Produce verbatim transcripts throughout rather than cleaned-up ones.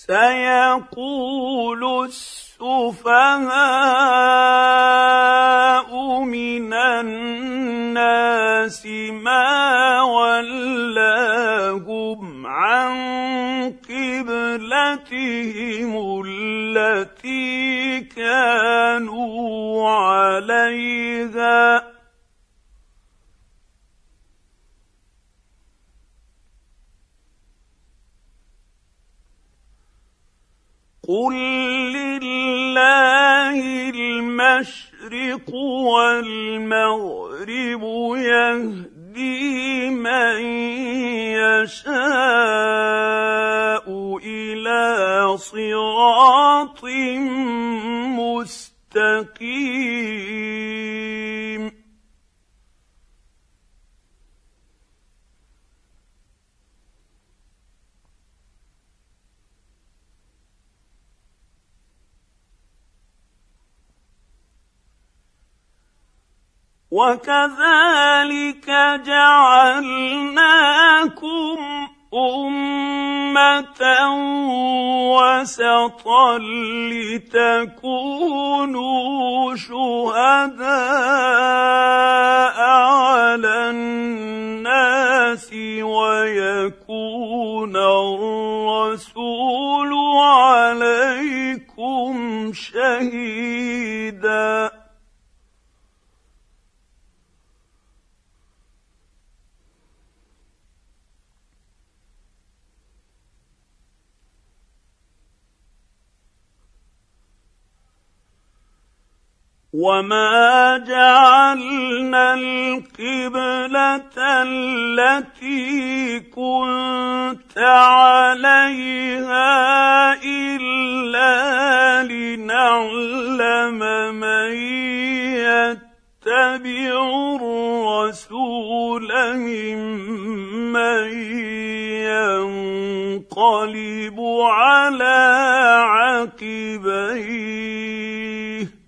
سيقول السفهاء من الناس ما ولاهم عن قبلتهم التي كانوا عليها قل لله المشرق والمغرب يهدي من يشاء إلى صراط مستقيم وكذلك جعلناكم أمة وسطا لتكونوا شهداء على الناس ويكون الرسول عليكم شهيدا وما جعلنا القبلة التي كنت عليها إلا لنعلم من يتبع الرسول ممن ينقلب على عقبيه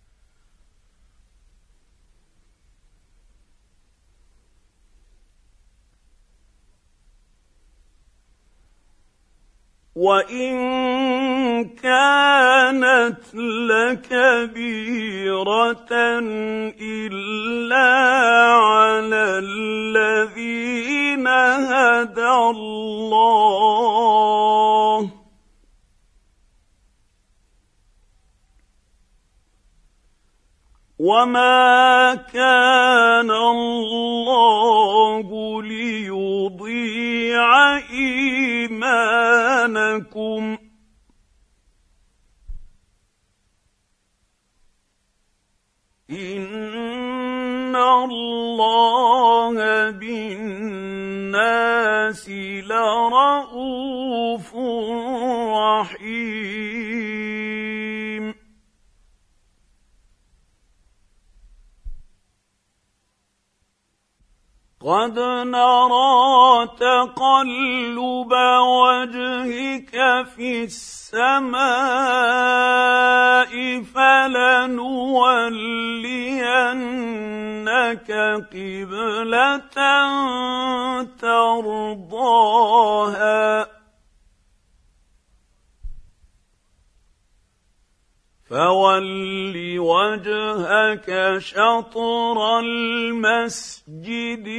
وإن كانت لكبيرة إلا على الذين هدى الله وما كان الله ليضيع إيمانكم إن الله بالناس لرءوف رحيم قد نرى تقلب وجهك في السماء فلنولينك قبلة ترضاها فول وجهك شطر المسجد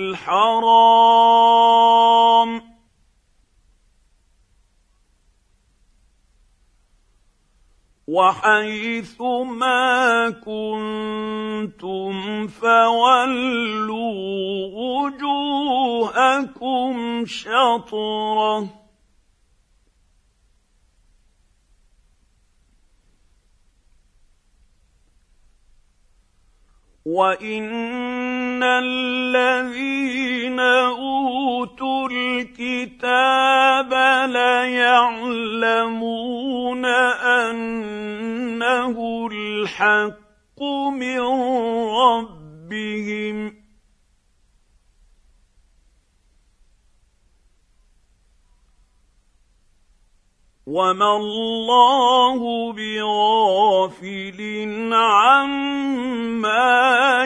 الحرام وحيث ما كنتم فولوا وجوهكم شطره وَإِنَّ الَّذِينَ أُوتُوا الْكِتَابَ لَيَعْلَمُونَ أَنَّهُ الْحَقُّ مِنْ رَبِّهِمْ وَمَا اللَّهُ بِغَافِلٍ عَمَّا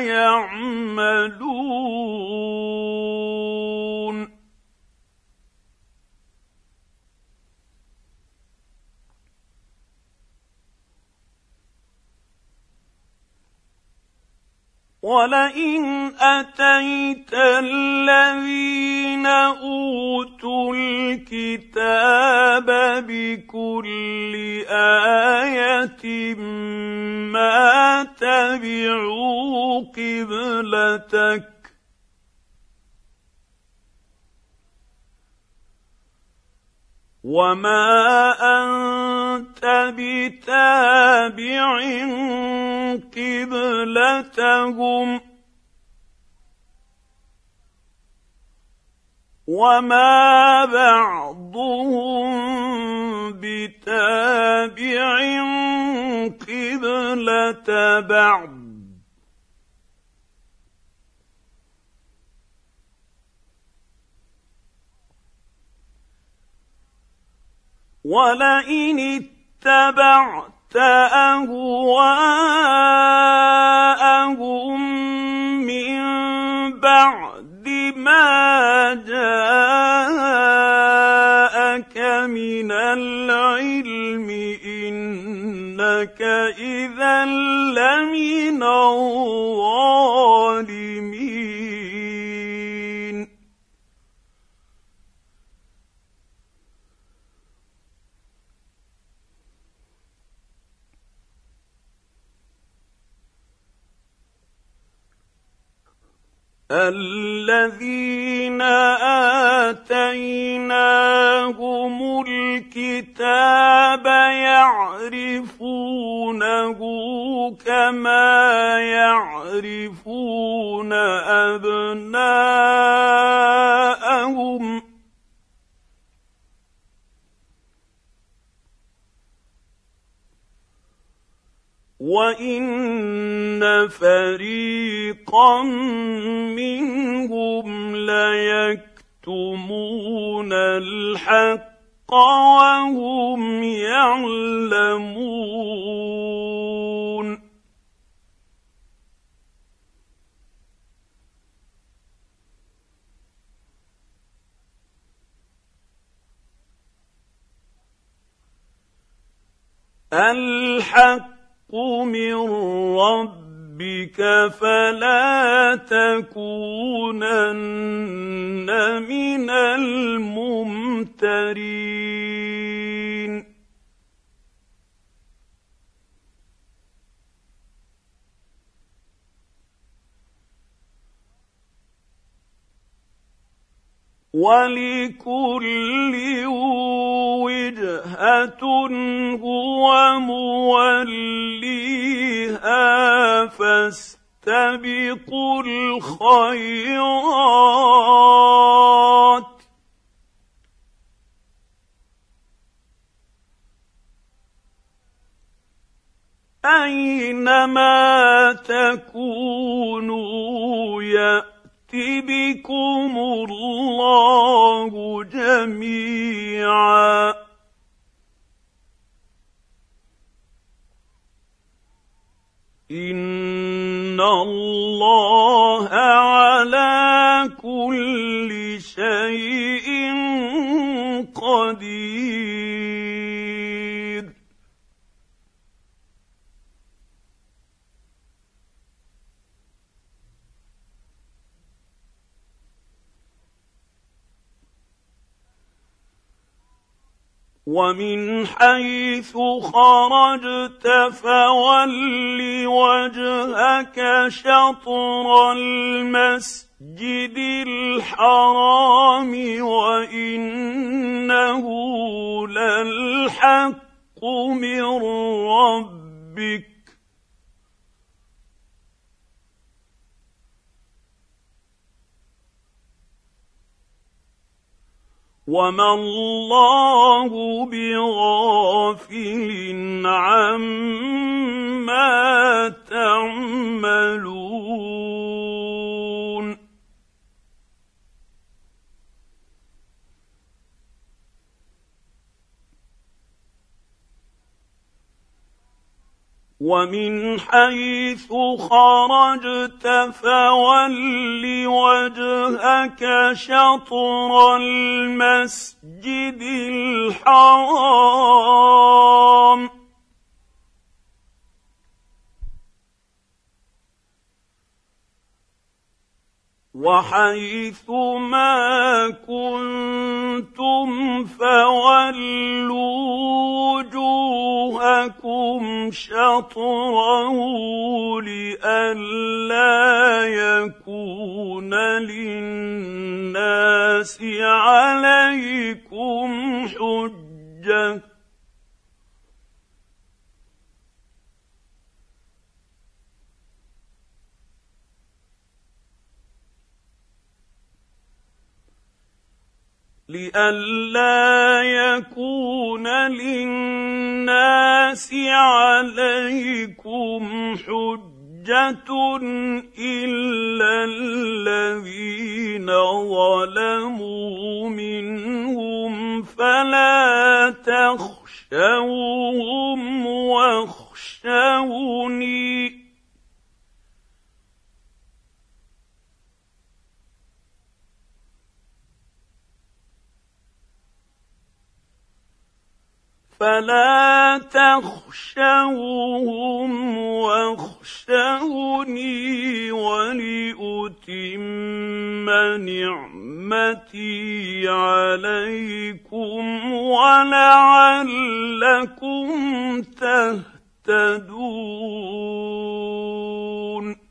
يَعْمَلُونَ ولئن اتيت الذين اوتوا الكتاب بكل ايه ما تبعوا قبلتك وما انت بتابع قبلتهم وما بعضهم بتابع قبلة بعض ولئن اتبعت أهواءهم من بعد ما جاءك من العلم إنك إذا لمن الظالمين الذين آتيناهم الكتاب يعرفونه كما يعرفون أبناءهم وَإِنَّ فَرِيقًا مِّنْهُمْ لَيَكْتُمُونَ الْحَقَّ وَهُمْ يَعْلَمُونَ الْحَقُّ من ربك فلا تكونن من الممترين ولكل وجهة هو موليها فاستبقوا الخيرات أينما تكونوا يأتي بكم الله جميعا إن الله على كل شيء قدير ومن حيث خرجت فول وجهك شطر المسجد الحرام وإنه للحق من ربك وما الله بغافل عما تعملون ومن حيث خرجت فول وجهك شطر المسجد الحرام وحيث ما كنتم فولوا وجوهكم شطره لئلا يكون للناس عليكم حجة لئلا يكون للناس عليكم حجة إلا الذين ظلموا منهم فلا تخشوهم واخشوني فلا تخشوهم واخشوني ولأتم نعمتي عليكم ولعلكم تهتدون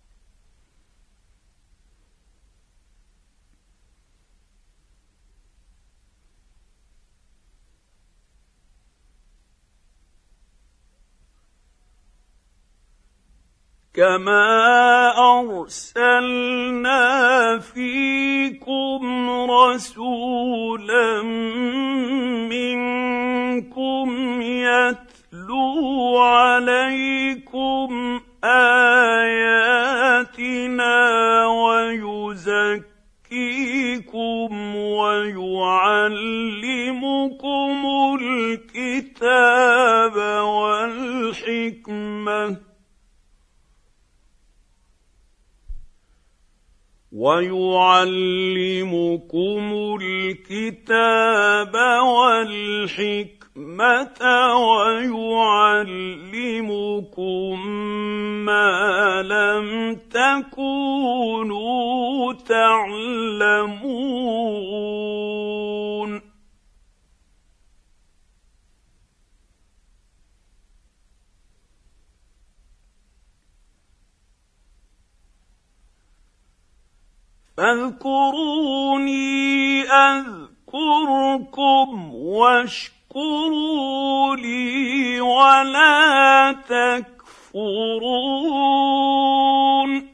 كما أرسلنا فيكم رسولا منكم يتلو عليكم آياتنا ويزكيكم ويعلمكم الكتاب والحكمة ويعلمكم الكتاب والحكمة ويعلمكم ما لم تكونوا تعلمون فاذكروني أذكركم واشكروا لي ولا تكفرون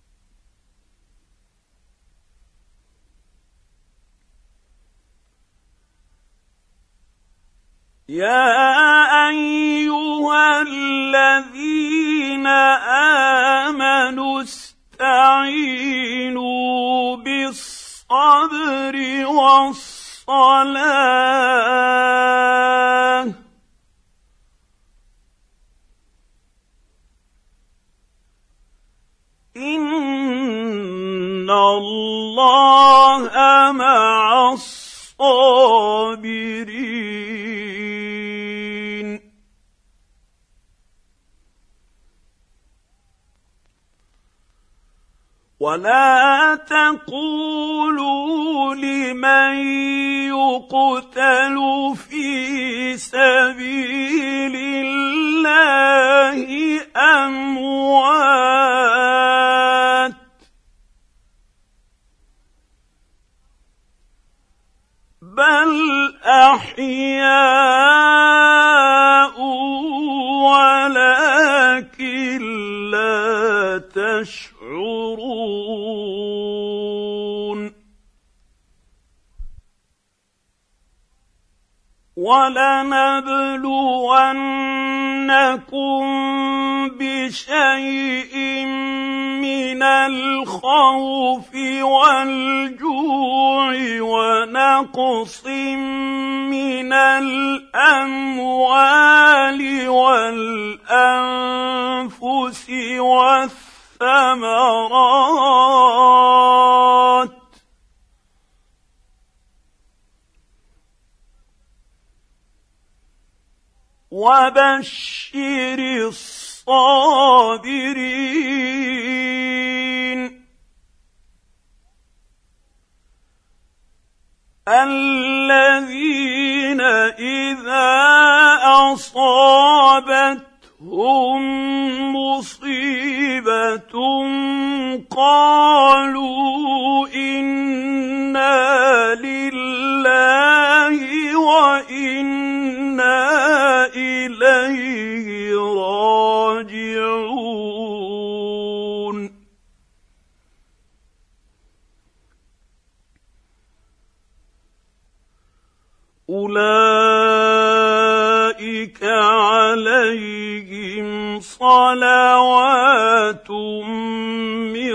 يا أيها الذين آمنوا استعينوا بالصبر والصلاة إن الله مع الصابرين ولا تقولوا لمن يقتل في سبيل الله أموات بل أحياء ولكن لا تشعرون ولنبلونكم بشيء من الخوف والجوع ونقص من الأموال والأنفس والثمرات وبشر الصابرين الذين إذا أصابتهم مصيبة قالوا إنا لله وإنا إليه راجعون أولئك عليهم صلوات من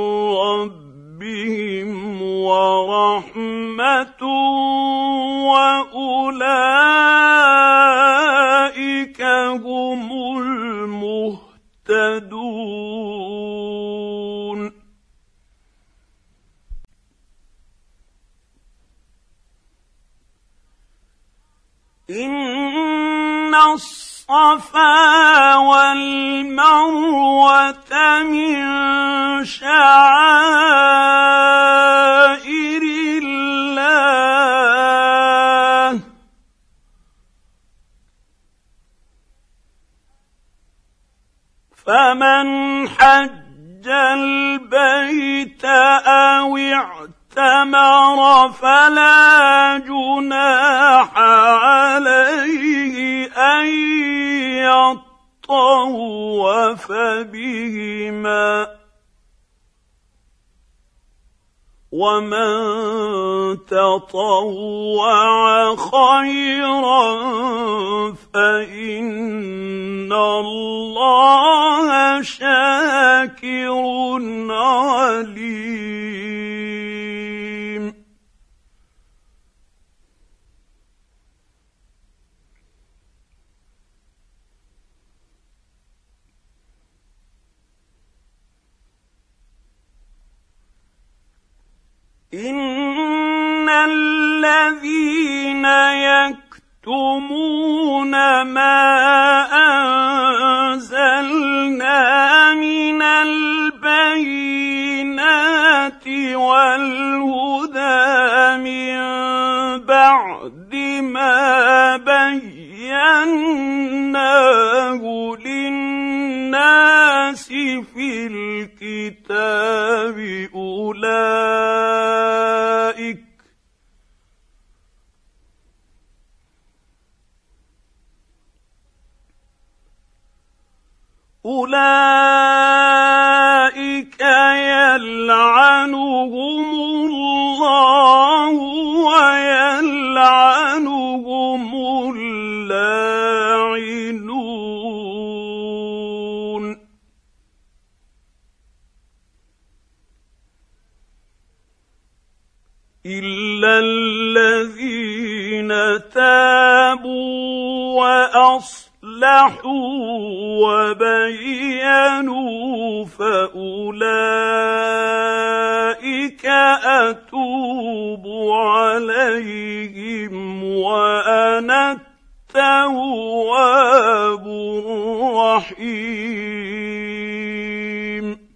ربهم ورحمة وأولئك هم المهتدون إن الصفا والمروة من شعائر الله فمن حج البيت أو اعتمر فلا جناح عليه أن يطوف بهما ومن تطوع خيرا فإن الله شاكر عليم إن الذين يكتمون ما أنزلنا من البينات والهدى من بعد ما بيناه للناس في الكتاب أولئك أولئك يلعنهم الله ويلعنهم اللاعنون إلا الذين تابوا وأصلحوا وبينوا فأولئك أتوب عليهم وأنا التواب الرحيم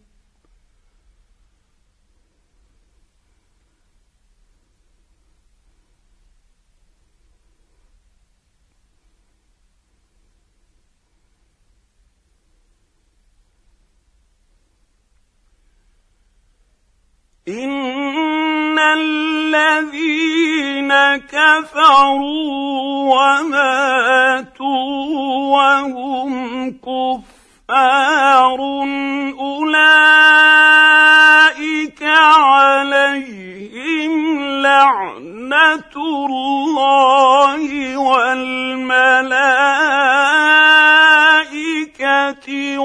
إن الذين كفروا وماتوا وهم كفار أولئك عليهم لعنة الله والملائكة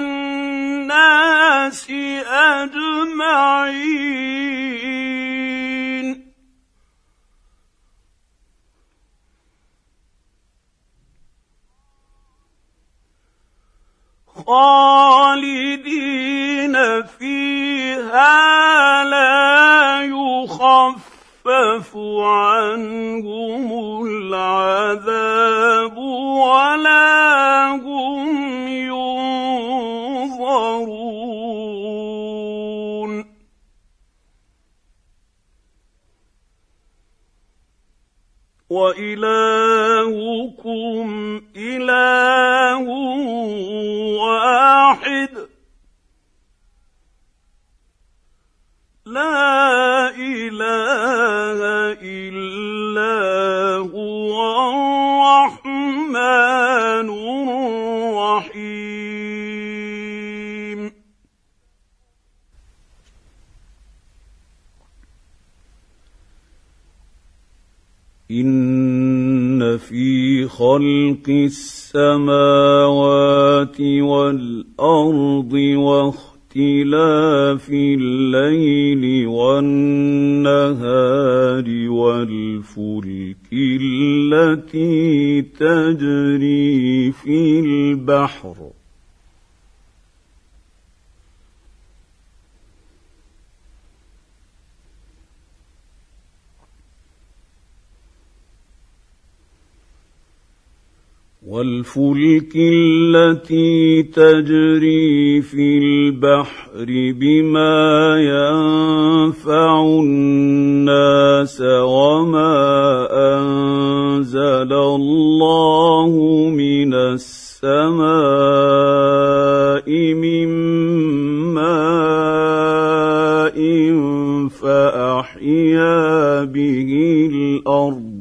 والناس أجمعين خالدين فيها لا يخفف عنهم العذاب ولا هم ينظرون وإلهكم إله واحد لا إله إلا هو الرحمن الرحيم. إن في خلق السماوات والأرض واختلاف الليل والنهار والفلك التي تجري في البحر والفلك التي تجري في البحر بما ينفع الناس وما أنزل الله من السماء من ماء فأحيا به الأرض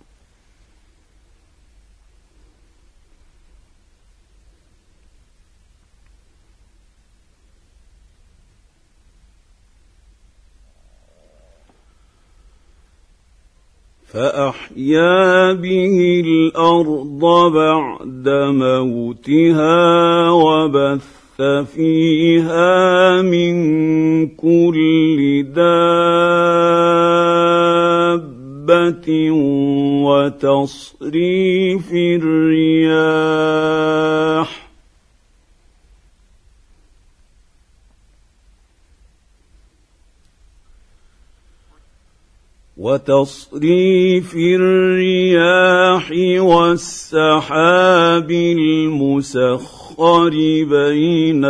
فأحيا به الأرض بعد موتها وبث فيها من كل دابة وتصريف الرياح وتصريف الرياح والسحاب المسخر بين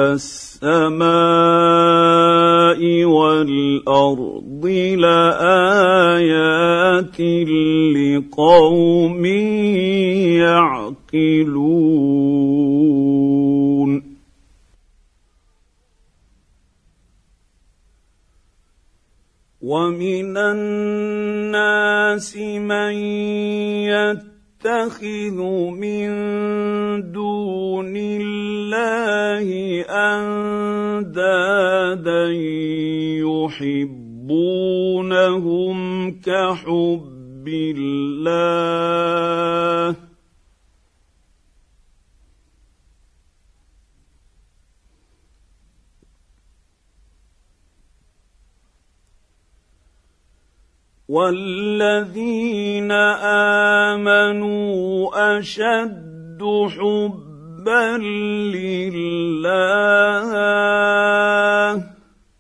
السماء والأرض لآيات لقوم يعقلون. ومن الناس من يتخذ من دون الله أندادا يحبونهم كحب الله والذين آمنوا أشد حبا لله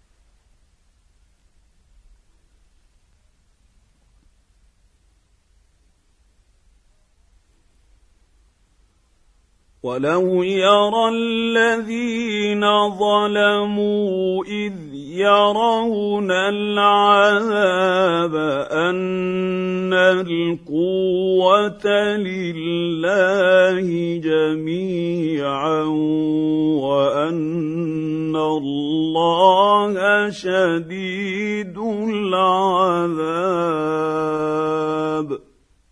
ولو يرى الذين ظلموا إذ يرون العذاب أن القوة لله جميعا وأن الله شديد العذاب.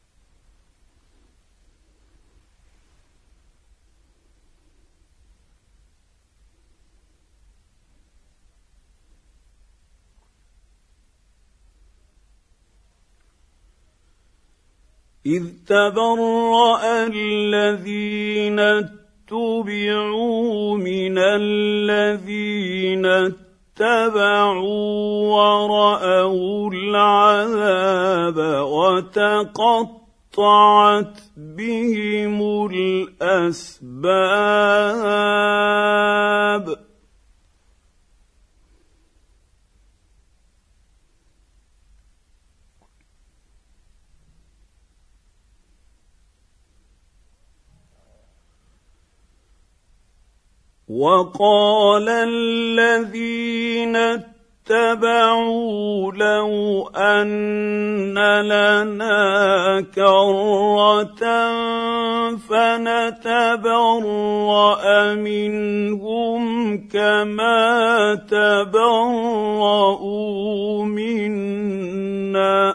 إذ تبرأ الذين اتبعوا من الذين اتبعوا ورأوا العذاب وتقطعت بهم الأسباب. وقال الذين اتبعوا لو أن لنا كرة فنتبرأ منهم كما تبرؤوا منا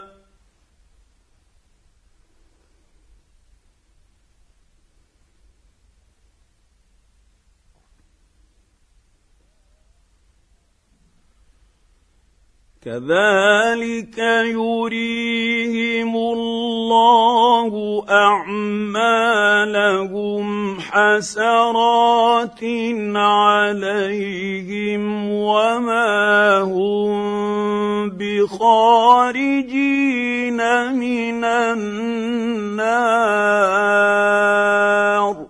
كذلك يريهم الله أعمالهم حسرات عليهم وما هم بخارجين من النار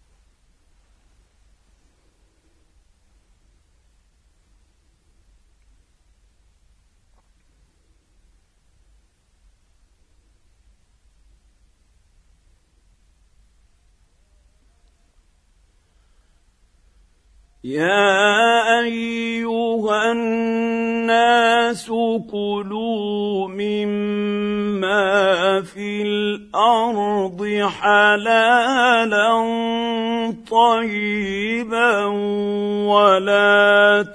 يا أيها الناس كلوا مما في الأرض حلالا طيبا ولا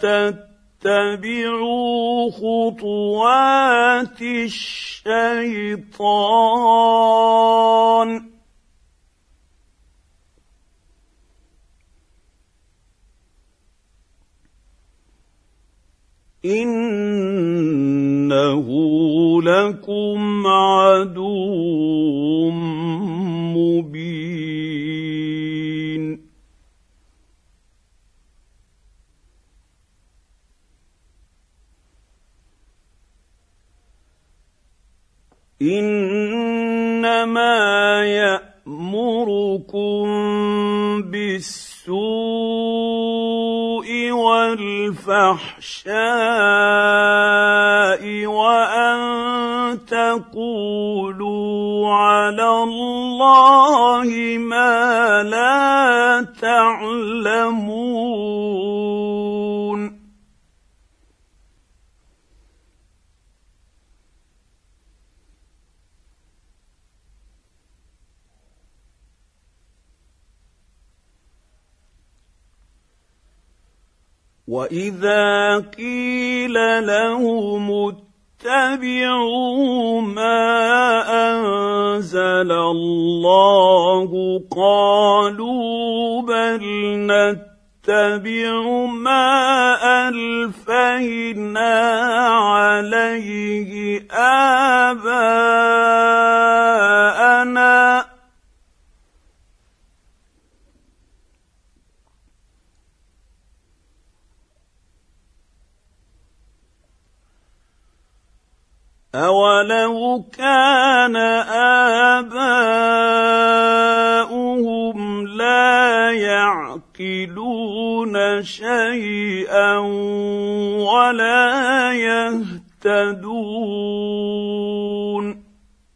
تتبعوا خطوات الشيطان إنه لكم عدو مبين إنما يأمركم بالسوء والفحشاء وأن تقولوا على الله ما لا تعلمون وَإِذَا قِيلَ لَهُمُ اتَّبِعُوا مَا أَنزَلَ اللَّهُ قَالُوا بَلْ نَتَّبِعُ مَا أَلْفَيْنَا عَلَيْهِ آبَاءَنَا أَوَلَوْ كَانَ آبَاؤُهُمْ لَا يَعْقِلُونَ شَيْئًا وَلَا يَهْتَدُونَ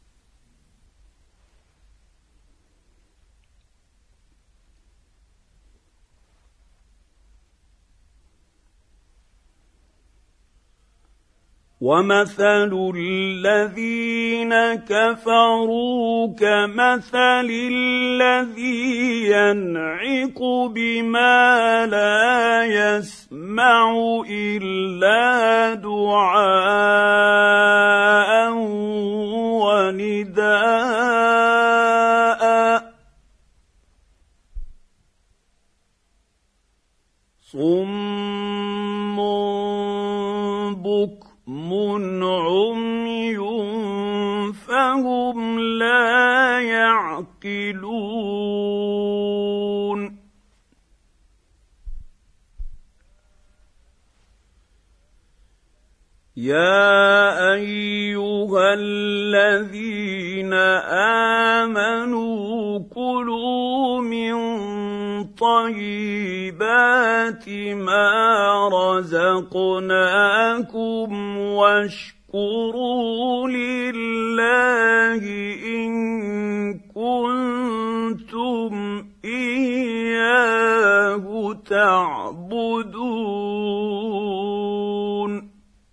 وَمَثَلُ الَّذِينَ كَفَرُوا كَمَثَلِ الَّذِي يَنْعِقُ بِمَا لَا يَسْمَعُ إِلَّا دُعَاءً وَنِدَاءً صُمٌّ بُكْمٌ عُمْيٌ فَهُمْ لَا يَعْقِلُونَ يَا أَيُّهَا الَّذِينَ آمَنُوا كُلُوا مِن طَيِّبَاتِ مَا رَزَقْنَاكُمْ وَاشْكُرُوا لِلَّهِ إِن كُنتُمْ إِيَّاهُ تَعْبُدُونَ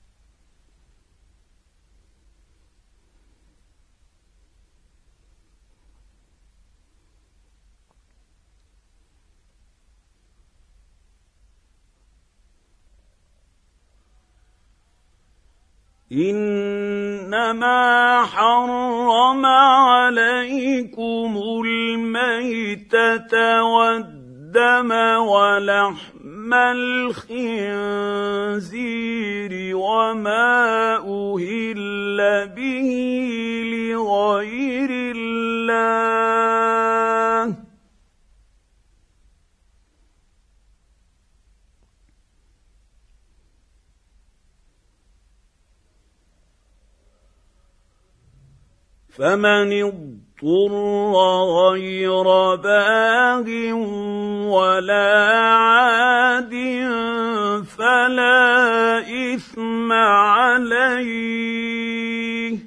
إنما حرم عليكم الميتة والدم ولحم الخنزير وما أهل به لغير الله فمن اضطر غير باغ ولا عاد فلا إثم عليه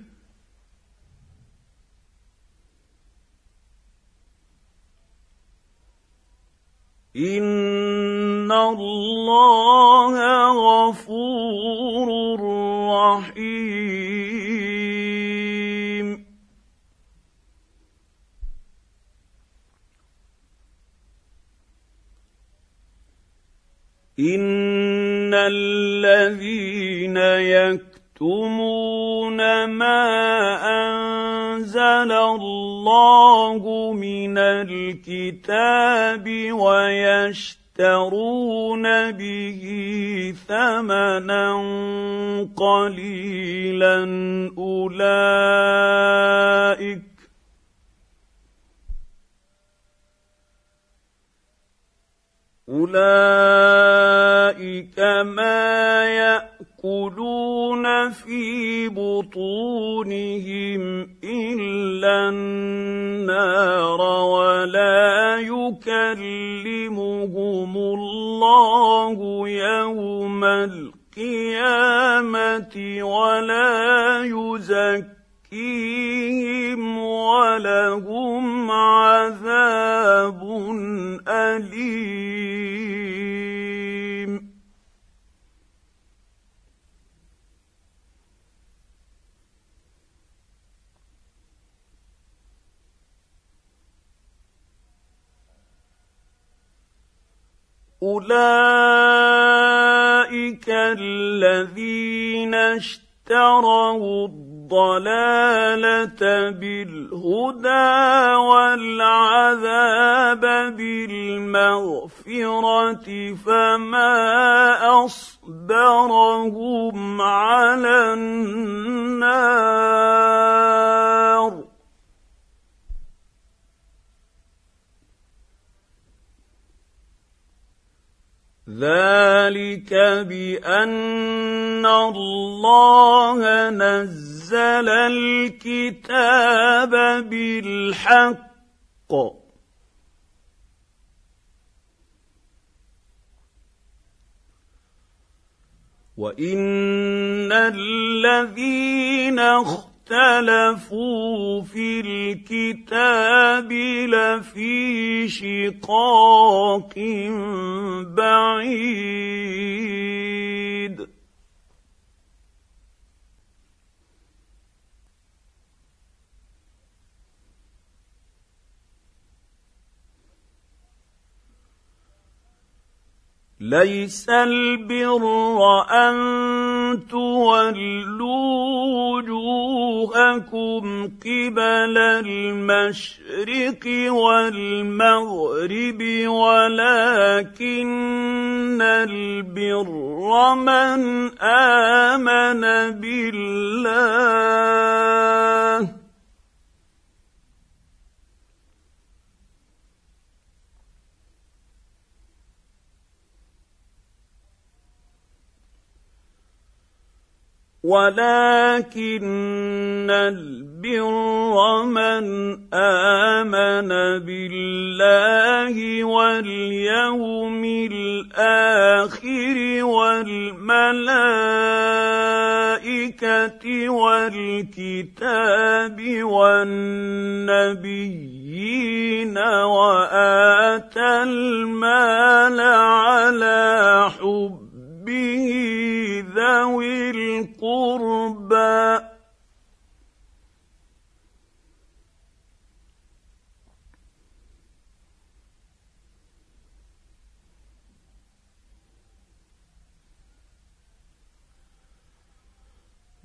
إن الله غفور رحيم. إن الذين يكتمون ما أنزل الله من الكتاب ويشترون به ثمنا قليلا أولئك أولئك ما يأكلون في بطونهم إلا النار ولا يكلمهم الله يوم القيامة ولا يزكيهم ولهم عذاب أليم. أولئك الذين اشتروا الضلالة بالهدى والعذاب بالمغفرة فما أصبرهم على النار ذلك بأن الله نزل الكتاب بالحق وإن الذين اختلفوا في الكتاب لفي شقاق بعيد. ليس البر أن تولوا وجوهكم قبل المشرق والمغرب ولكن البر من آمن بالله ولكن البر من آمن بالله واليوم الآخر والملائكة والكتاب والنبيين وآتى المال على حبه ذوي القربى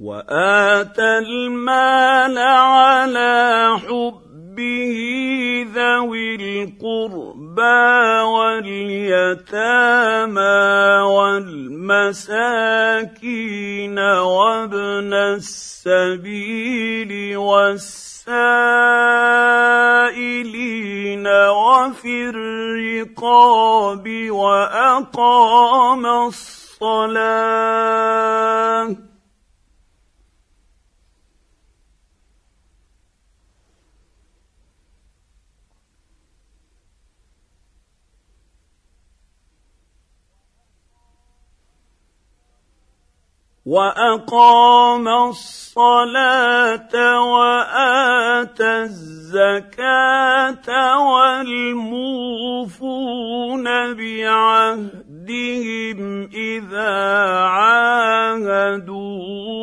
وآتى المال على حبه ذوي القربى واليتامى والمساكين وابن السبيل والسائلين وفي الرقاب وأقام الصلاة وأقام الصلاة وآتى الزكاة والموفون بعهدهم إذا عاهدوا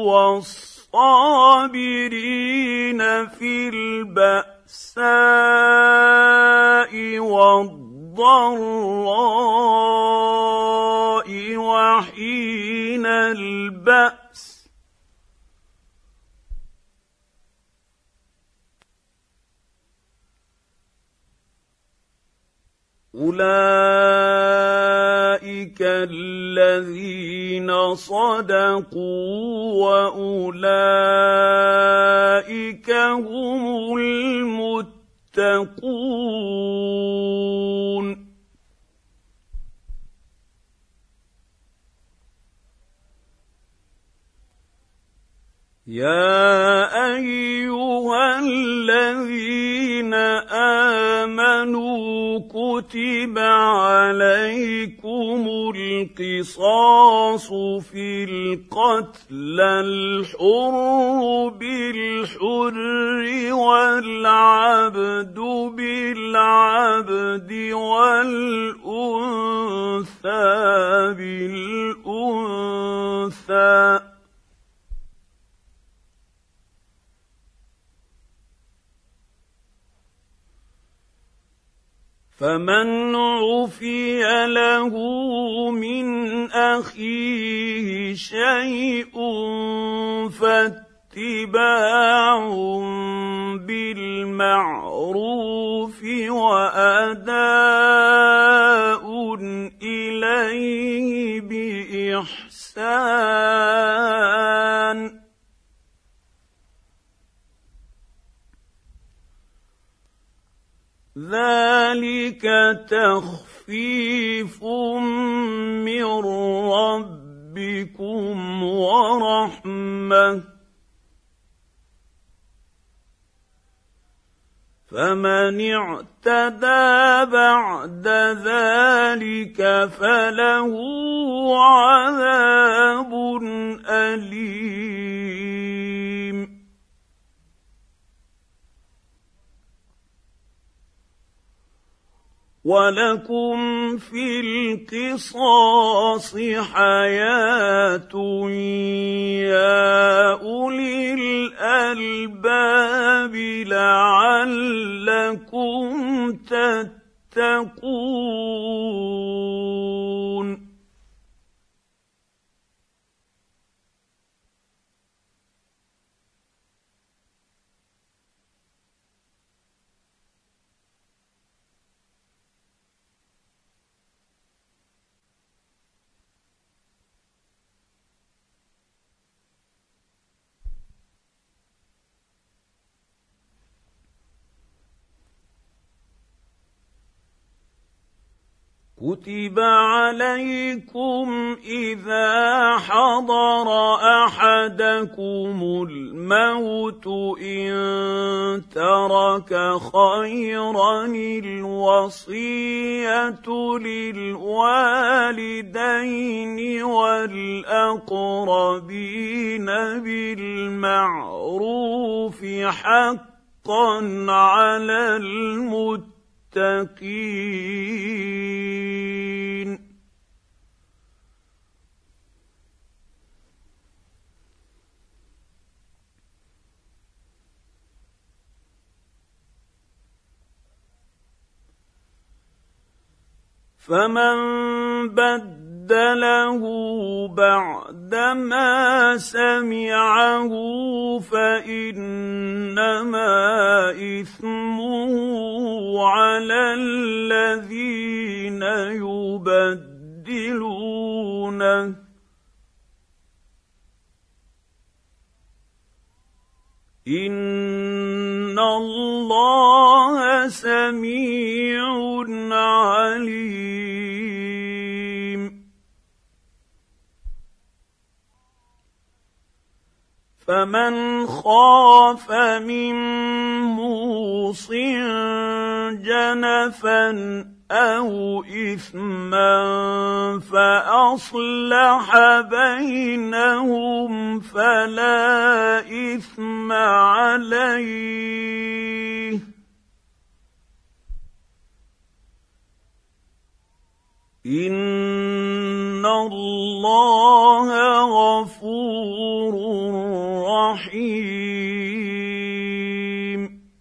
والصابرين في البأساء والضراء وحين البأس أولئك الذين صدقوا وأولئك هم المتقون يا أيها الذين آمنوا كتب عليكم القصاص في القتل الحر بالحر والعبد بالعبد والأنثى بالأنثى فمن عفي له من أخيه شيء فاتباع بالمعروف وأداء إليه بإحسان ذلك تخفيف من ربكم ورحمة فمن اعتدى بعد ذلك فله عذاب أليم ولكم في القصاص حياة يا أولي الألباب لعلكم تتقون كتب عليكم إذا حضر أحدكم الموت إن ترك خيرا الوصية للوالدين والأقربين بالمعروف حقا على المتقين المتقين فمن بدل بدله بعدما سمعه فإنما إثمه على الذين يبدلونه إن الله سميع عليم. فمن خاف من موص جنفا أو إثما فأصلح بينهم فلا إثم عليه إن الله غفور رحيم.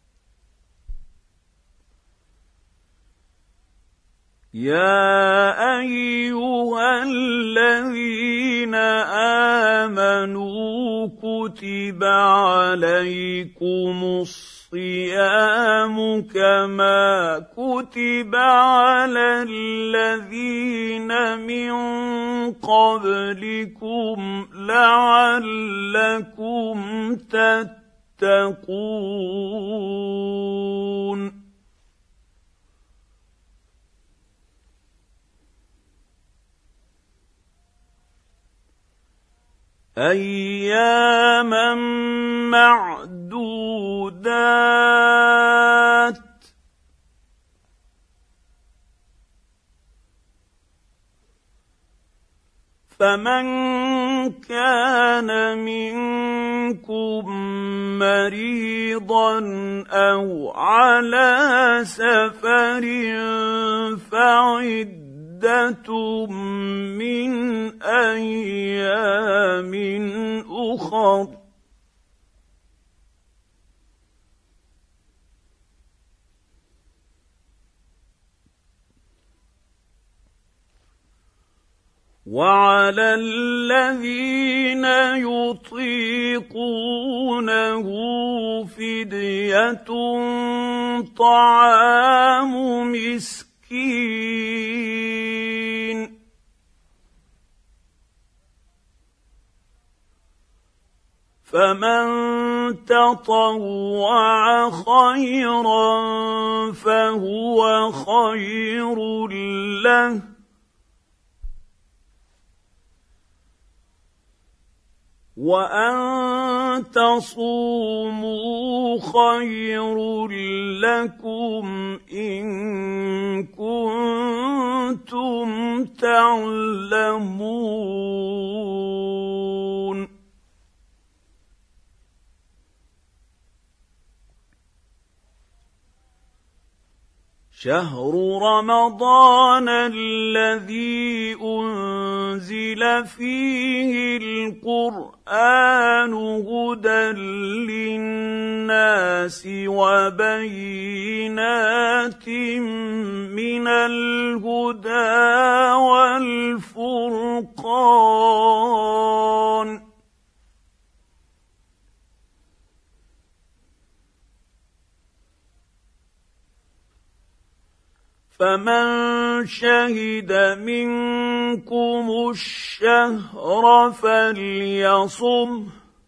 يا أيها الذين آمنوا كتب عليكم الصيام كما كتب على الذين من قبلكم لعلكم تتقون. أياما معدودات فمن كان منكم مريضا أو على سفر فعدة من أيام أخر وعلى الذين يطيقونه فدية طعام مسكين فمن تطوع خيرا فهو خير له وأن تصوموا خير لكم إن كنتم تعلمون. شهر رمضان الذي أنزل فيه القرآن هدى للناس وبينات من الهدى والفرقان فمن شهد منكم الشهر فليصمه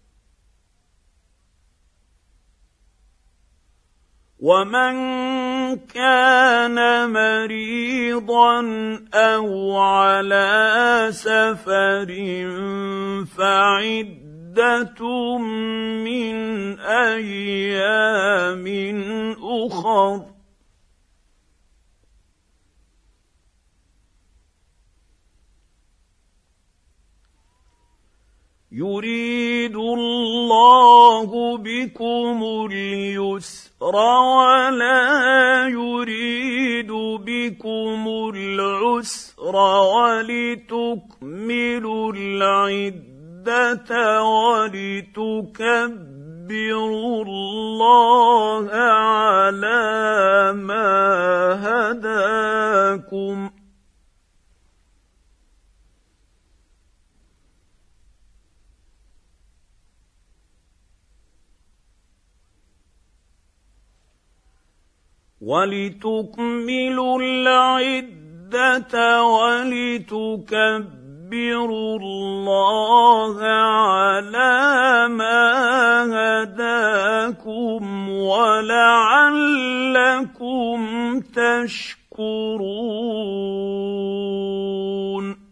ومن كان مريضا أو على سفر فعدة من أيام أخر يريد الله بكم اليسر ولا يريد بكم العسر ولتكملوا العدة ولتكبروا الله على ما هداكم ولتكملوا العدة ولتكبروا الله على ما هداكم ولعلكم تشكرون.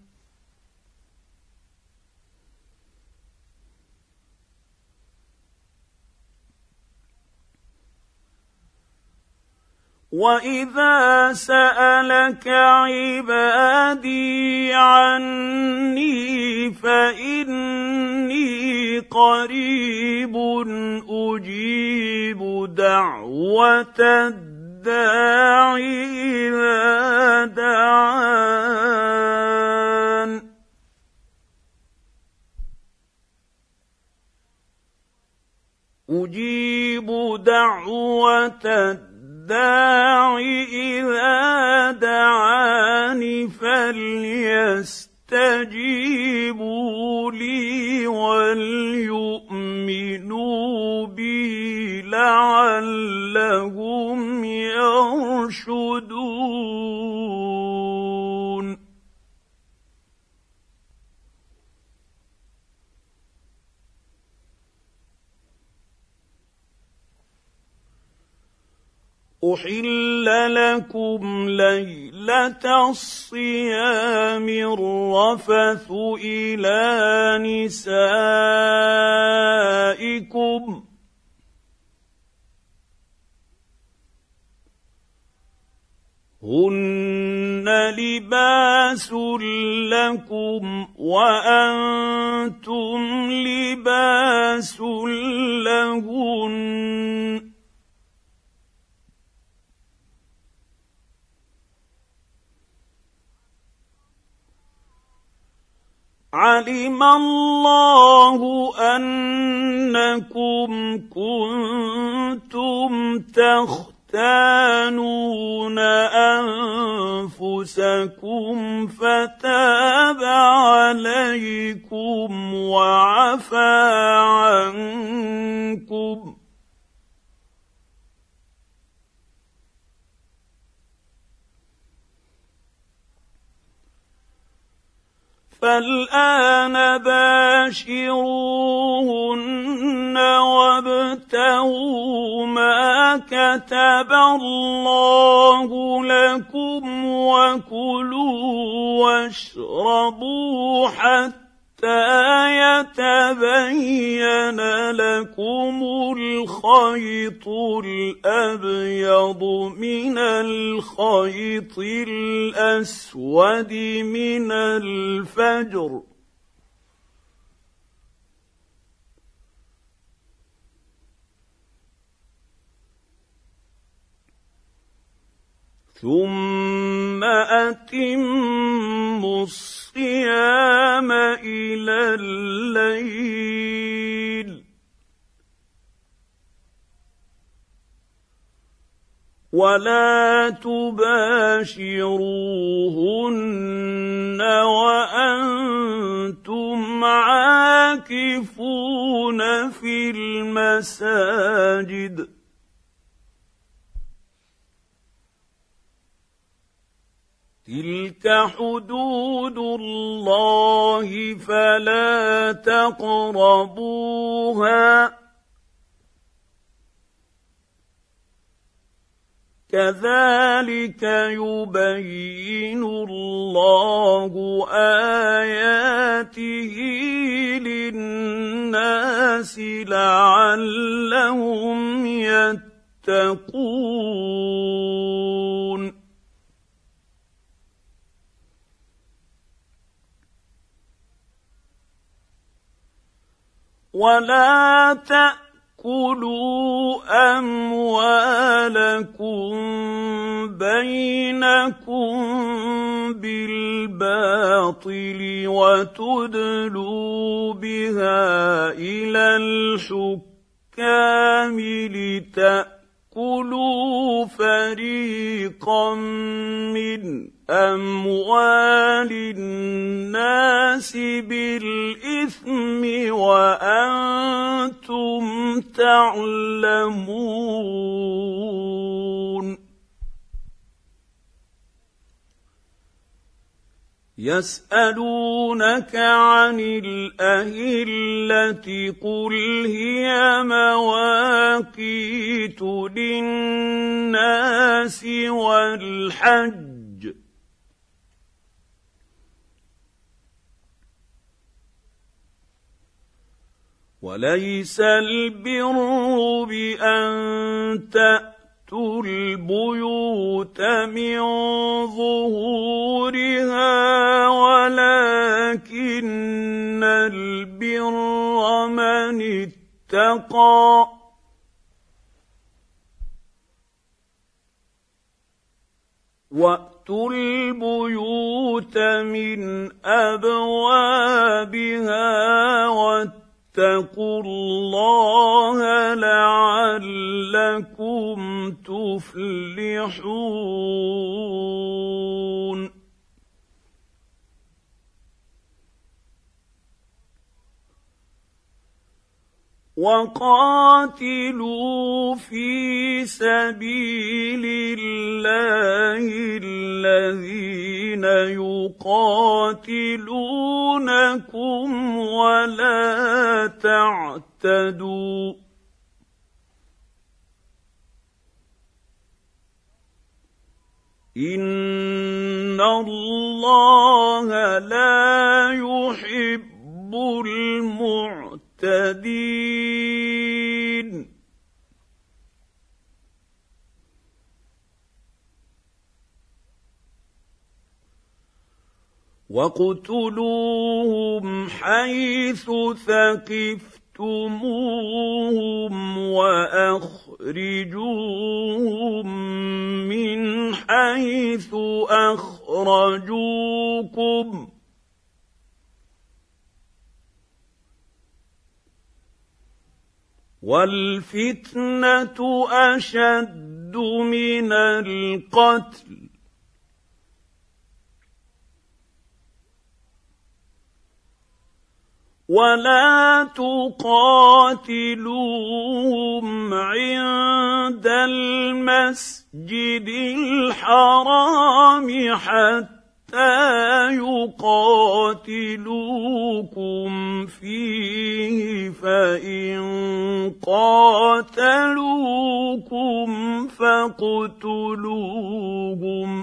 وَإِذَا سَأَلَكَ عِبَادِي عَنِّي فَإِنِّي قَرِيبٌ أُجِيبُ دَعْوَةَ الدَّاعِ إِذَا دَعَانِ أُجِيبُ دَعْوَةَ الدَّاعِ إِذَا دَعَانِ فَلْيَسْتَجِيبُوا لِي وَلْيُؤْمِنُوا بِي لَعَلَّهُمْ يَرْشُدُونَ. أُحِلَّ لَكُمْ لَيْلَةَ الصِّيَامِ الرَّفَثُ إِلَىٰ نِسَائِكُمْ هُنَّ لِبَاسٌ لَكُمْ وَأَنتُمْ لِبَاسٌ لَهُنَّ عَلِمَ اللَّهُ أَنَّكُمْ كُنتُمْ تَخْتَانُونَ أَنفُسَكُمْ فَتَابَ عَلَيْكُمْ وَعَفَا عَنكُمْ ۖ فَالْآنَ بَاشِرُوهُنَّ وَابْتَغُوا مَا كَتَبَ اللَّهُ لَكُمْ وَكُلُوا وَاشْرَبُوا حَتَّىٰ يَتَبَيَّنَ لَكُمُ الْخَيْطُ الْأَبْيَضُ مِنَ الْخَيْطِ الْأَسْوَدِ مِنَ الْفَجْرِ ۖ ثُمَّ أَتِمُّوا الصِّيَامَ إِلَى اللَّيْلِ وَلَا تُبَاشِرُوهُنَّ وَأَنتُمْ عَاكِفُونَ فِي الْمَسَاجِدِ ۗ تِلْكَ حُدُودُ اللَّهِ فَلَا تَقْرَبُوهَا ۗ كَذَلِكَ يُبَيِّنُ اللَّهُ آيَاتِهِ لِلنَّاسِ لَعَلَّهُمْ يَتَّقُونَ. وَلَا تَأْكُلُوا أَمْوَالَكُم بَيْنَكُم بِالْبَاطِلِ وَتُدْلُوا بِهَا إِلَى الْحُكَّامِ لِتَأْكُلُوا فَرِيقًا مِّنْ أَمْوَالِ النَّاسِ بِالْإِثْمِ وَأَنتُمْ تَعْلَمُونَ. يسألونك عن الأهلة قل هي مواقيت للناس والحج وليس البر بأن تأتوا البيوت من ظهورها ولكن البر من اتقى وأتوا البيوت من أبوابها واتقوا الله لعلكم تفلحون وقاتلوا في سبيل الله الذين يقاتلونكم ولا تعتدوا إن الله لا يحب المعتدين واقتلوهم حيث ثقفتموهم وأخرجوهم من حيث أخرجوكم والفتنة أشد من القتل ولا تقاتلوهم عند المسجد الحرام حتى يقاتلوكم فيه فإن قاتلوكم فاقتلوهم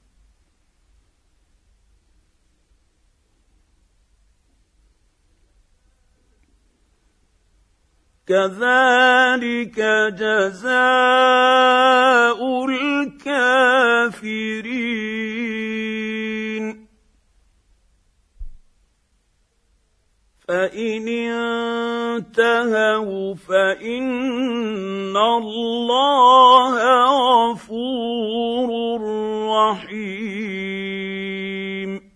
كذلك جزاء الكافرين فإن انتهوا فإن الله غفور رحيم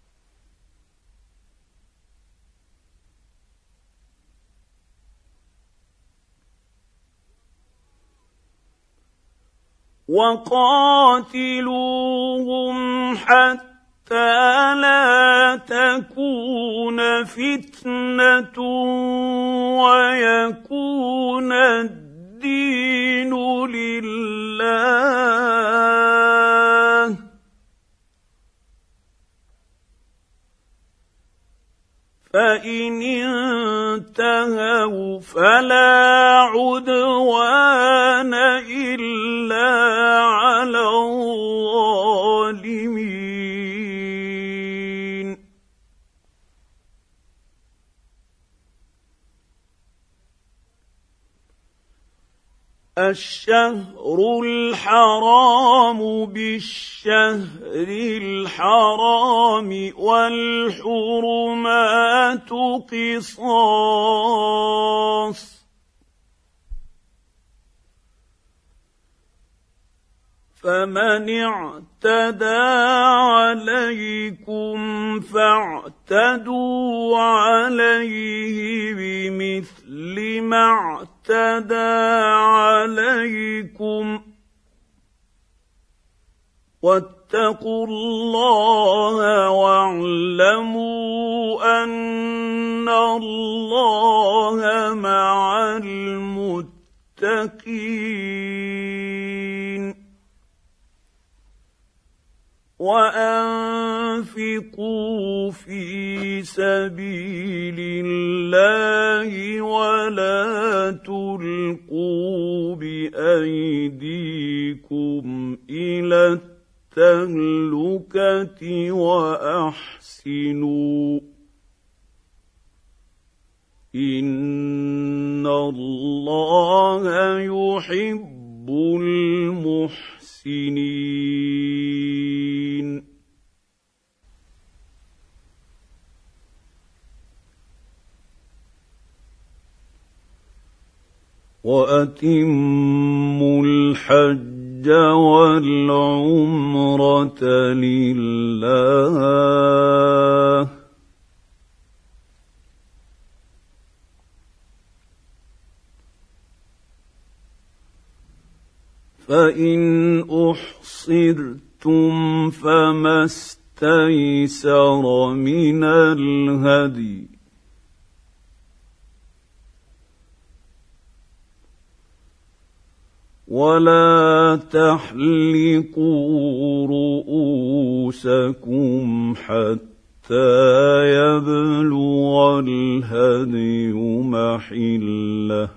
وقاتلوهم حتى لا تكون فتنة ويكون الدين لله فإن انتهوا فلا عدوان إلا على الظالمين الشهر الحرام بالشهر الحرام والحرمات قصاص فمن اعتدى عليكم فاعتدوا عليه بمثل ما اعتدى عليكم واتقوا الله واعلموا أن الله مع المتقين وأنفقوا وانفقوا في سبيل الله ولا تلقوا بأيديكم إلى التهلكة وأحسنوا إن الله يحب المحسنين. وأتموا الحج والعمرة لله فإن أحصرتم فما استيسر من الهدي ولا تحلقوا رؤوسكم حتى يبلغ الهدي محله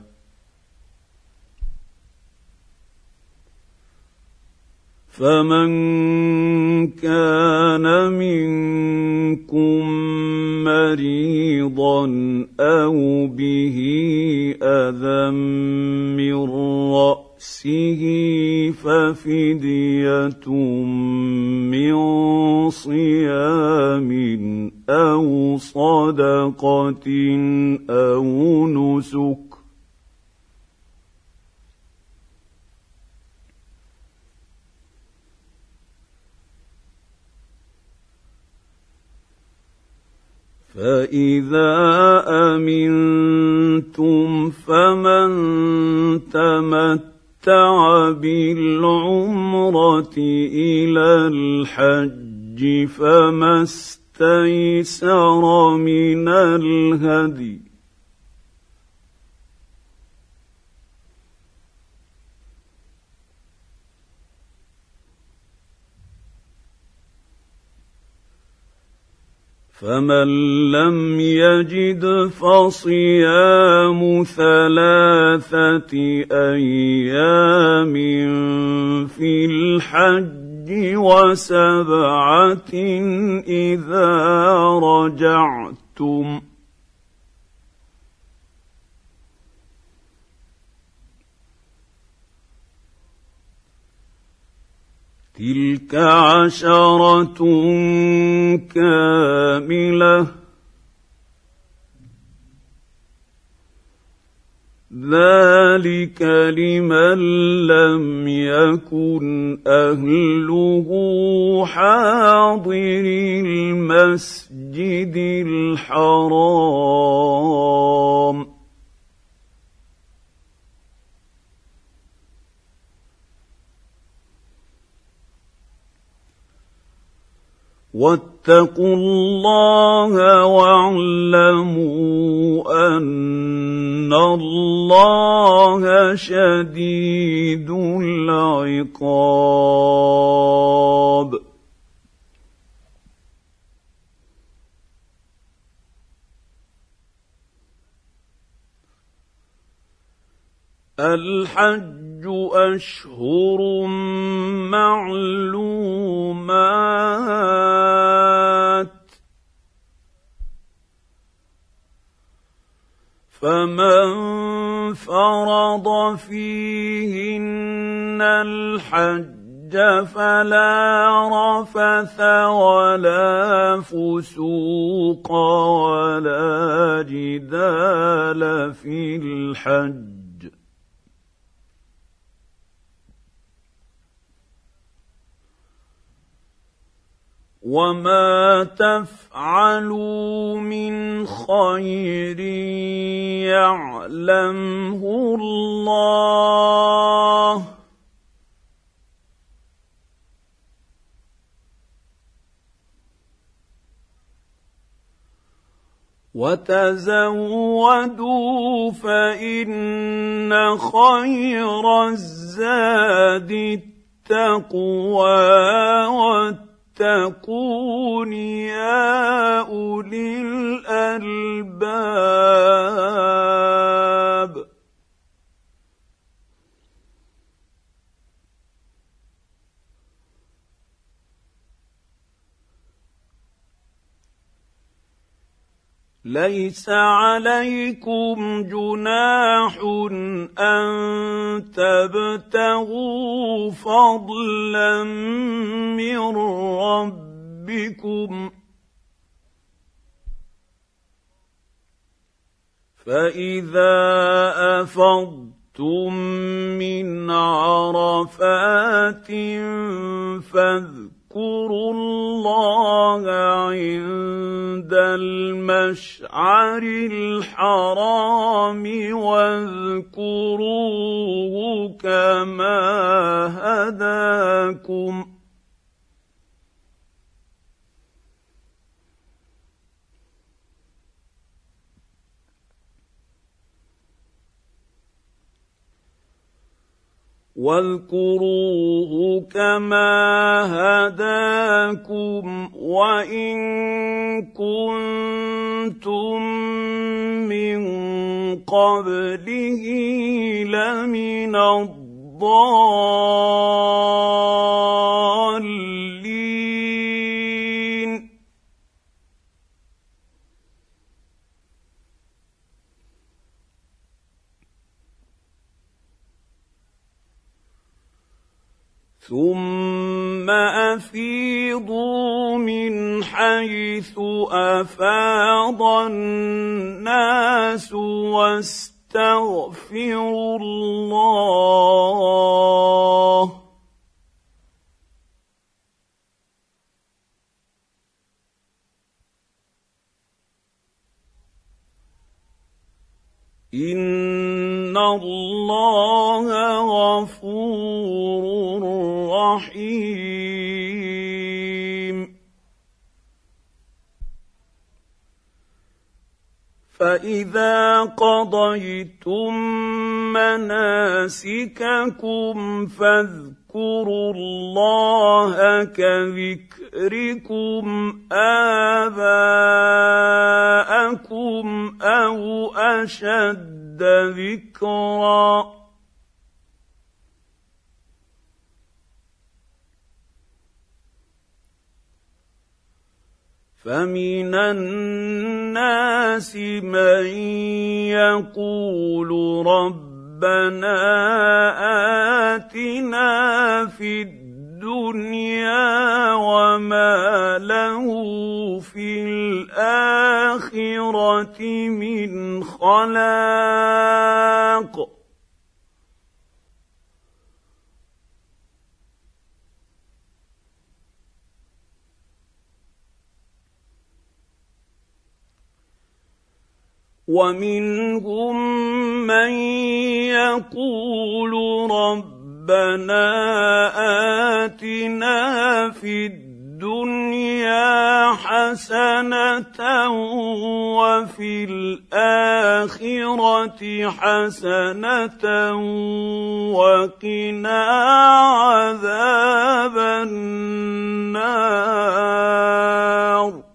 فمن كان منكم مريضا أو به أذى من رأسه ففدية من صيام أو صدقة أو نسك فإذا أمنتم فمن تمتع بالعمرة إلى الحج فما استيسر من الهدي فمن لم يجد فصيام ثلاثة أيام في الحج وسبعة إذا رجعتم تلك عشرة كاملة ذلك لمن لم يكن أهله حاضر المسجد الحرام واتقوا الله واعلموا أن الله شديد العقاب. الحج أشهر معلومات فمن فرض فيهن الحج فلا رفث ولا فسوق ولا جدال في الحج وما تفعلوا من خير يعلمه الله وتزودوا فإن خير الزاد التقوى واتقون يا أولي الألباب. ليس عليكم جناح أن تبتغوا فضلا من ربكم، فإذا أفضتم من عرفات فاذكروا الله عند المشعر الحرام واذكروه كما هداكم واذكروه كما هداكم وإن كنتم من قبله لمن الضالين. ثم أفيضوا من حيث أفاض الناس واستغفروا الله إن الله غفور رحيم. فإذا قضيتم مناسككم فاذكروا الله كذكركم آباءكم أو أشد ذكرًا فمن الناس من يقول ربنا آتنا في الدنيا وما له في الآخرة من خلاق ومنهم من يقول ربنا آتنا في الدنيا حسنة وفي الآخرة حسنة وقنا عذاب النار.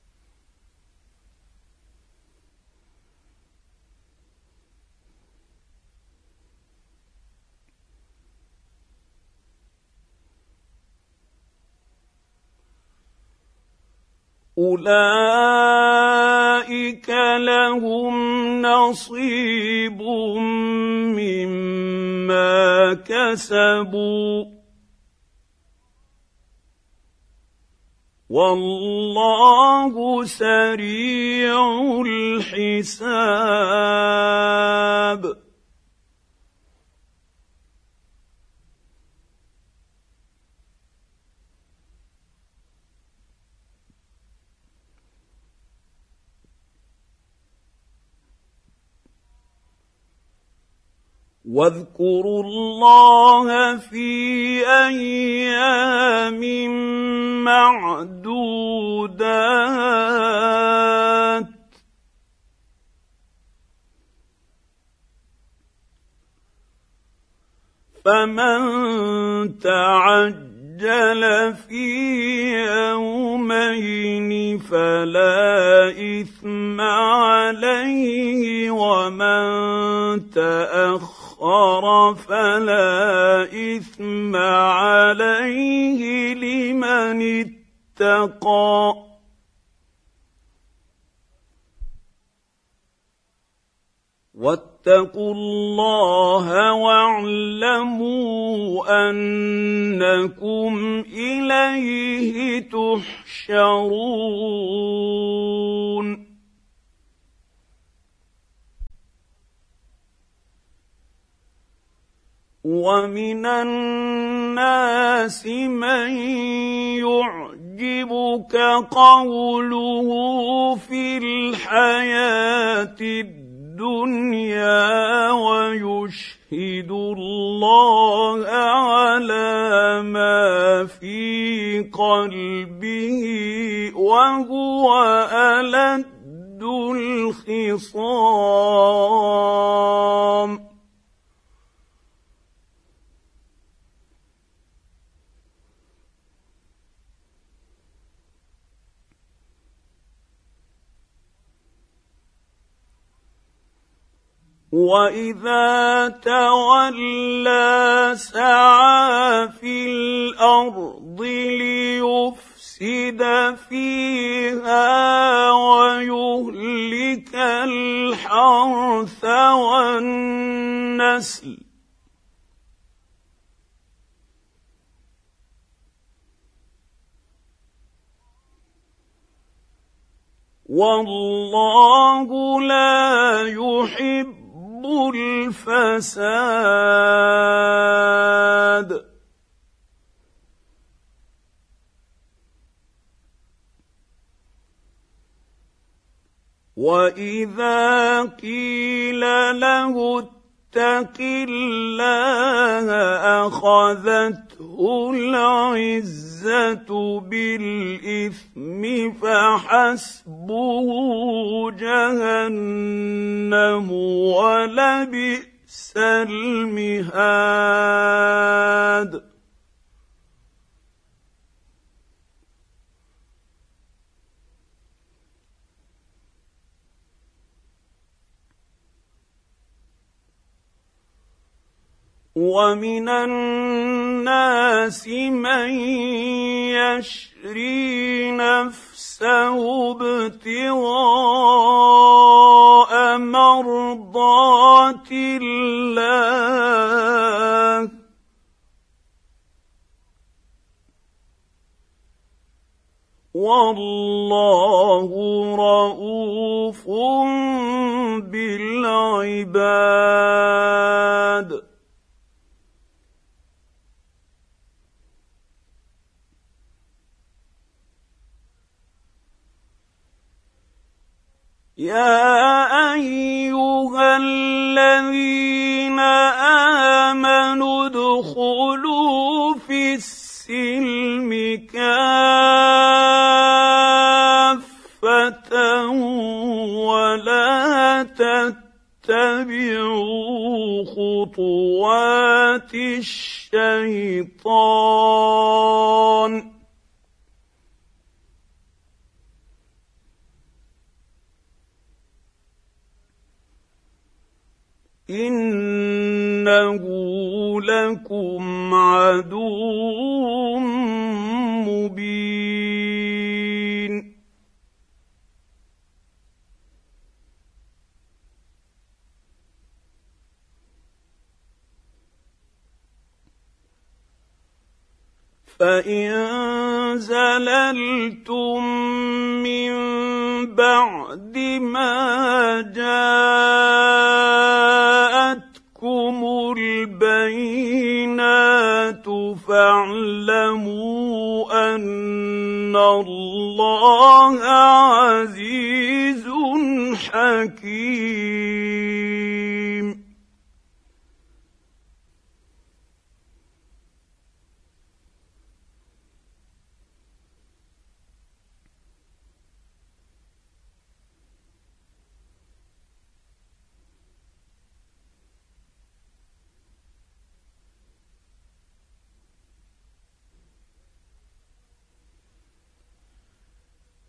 أولئك لهم نصيب مما كسبوا والله سريع الحساب. واذكروا الله في أيام معدودات فمن تعجل تعجل في يومين فلا إثم عليه، ومن تأخر فلا إثم عليه لمن اتقى. واتقوا الله واعلموا أنكم إليه تحشرون. ومن الناس من يعجبك قوله في الحياة الدنيا ويشهد الله على ما في قلبه وهو ألد الخصام. وإذا تولى سعى في الأرض ليفسد فيها ويهلك الحرث والنسل. والله لا يحب الفساد. وإذا قيل له اتق الله أخذته العزة بالإثم فحسبه جهنم ولبئس المهاد. ومن الناس من يشري نفسه ابتغاء مرضات الله والله رءوف بالعباد. يا أيها الذين آمنوا ادخلوا في السلم كافة ولا تتبعوا خطوات الشيطان إنه لكم عدو مبين. فإن زللتم من بعد ما جاءتكم البينات فاعلموا أن الله عزيز حكيم.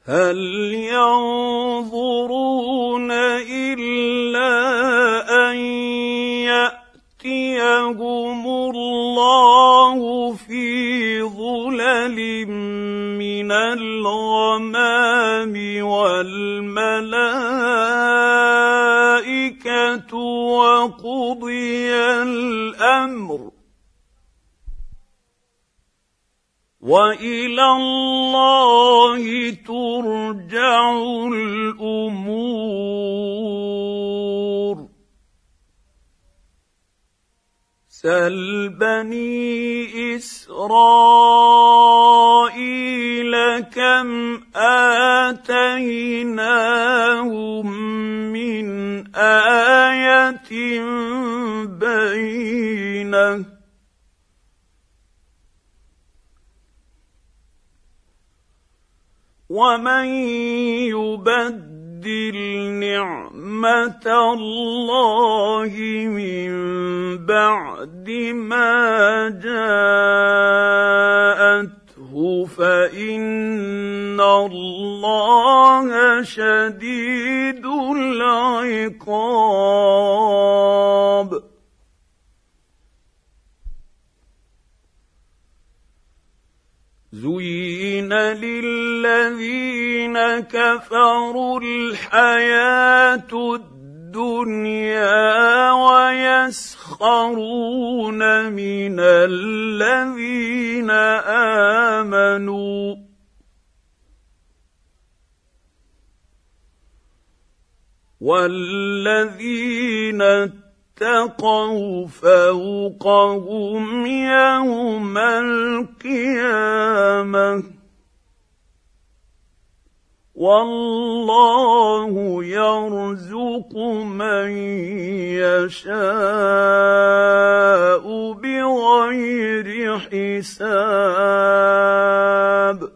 هل ينظرون إلا أن يأتيهم الله في ظلل من الغمام والملائكة وقضي الأمر وإلى الله ترجع الأمور سل بني إسرائيل كم آتيناهم من آية بينة ومن يبدل نعمة الله من بعد ما جاءته فإن الله شديد العقاب زين للذين كفروا الحياة الدنيا ويسخرون من الذين آمنوا والذين اتقوا فوقهم يوم القيامة والله يرزق من يشاء بغير حساب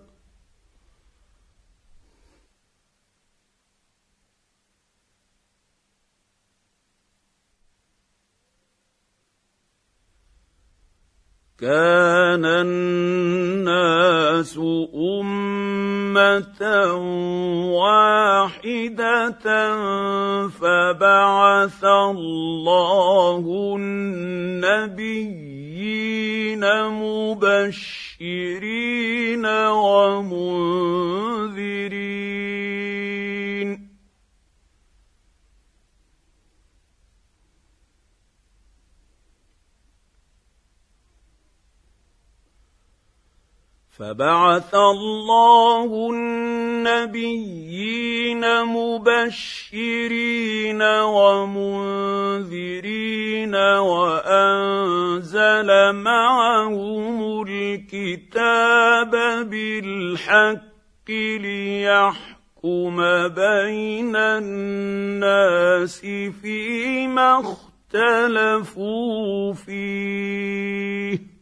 كان الناس أمة واحدة فبعث الله النبيين مبشرين ومنذرين فبعث الله النبيين مبشرين ومنذرين وأنزل معهم الكتاب بالحق ليحكم بين الناس فيما اختلفوا فيه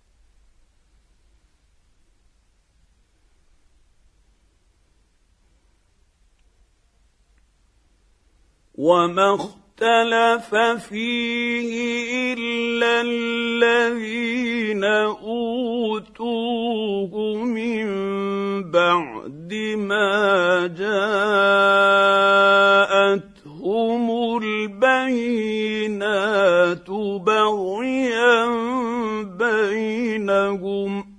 وما اختلف فيه إلا الذين أوتوه من بعد ما جاءتهم البينات بغيا بينهم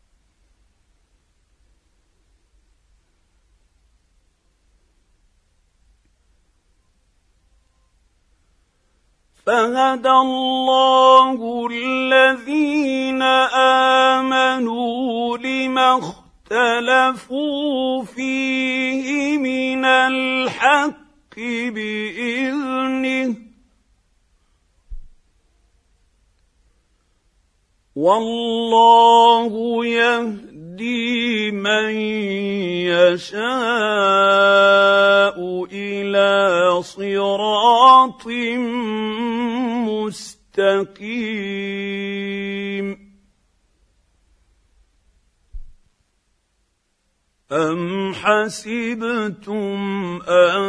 فهدى الله الذين آمنوا لما اختلفوا فيه من الحق بإذنه والله يهدي من يشاء إلى صراط مستقيم أم حسبتم أن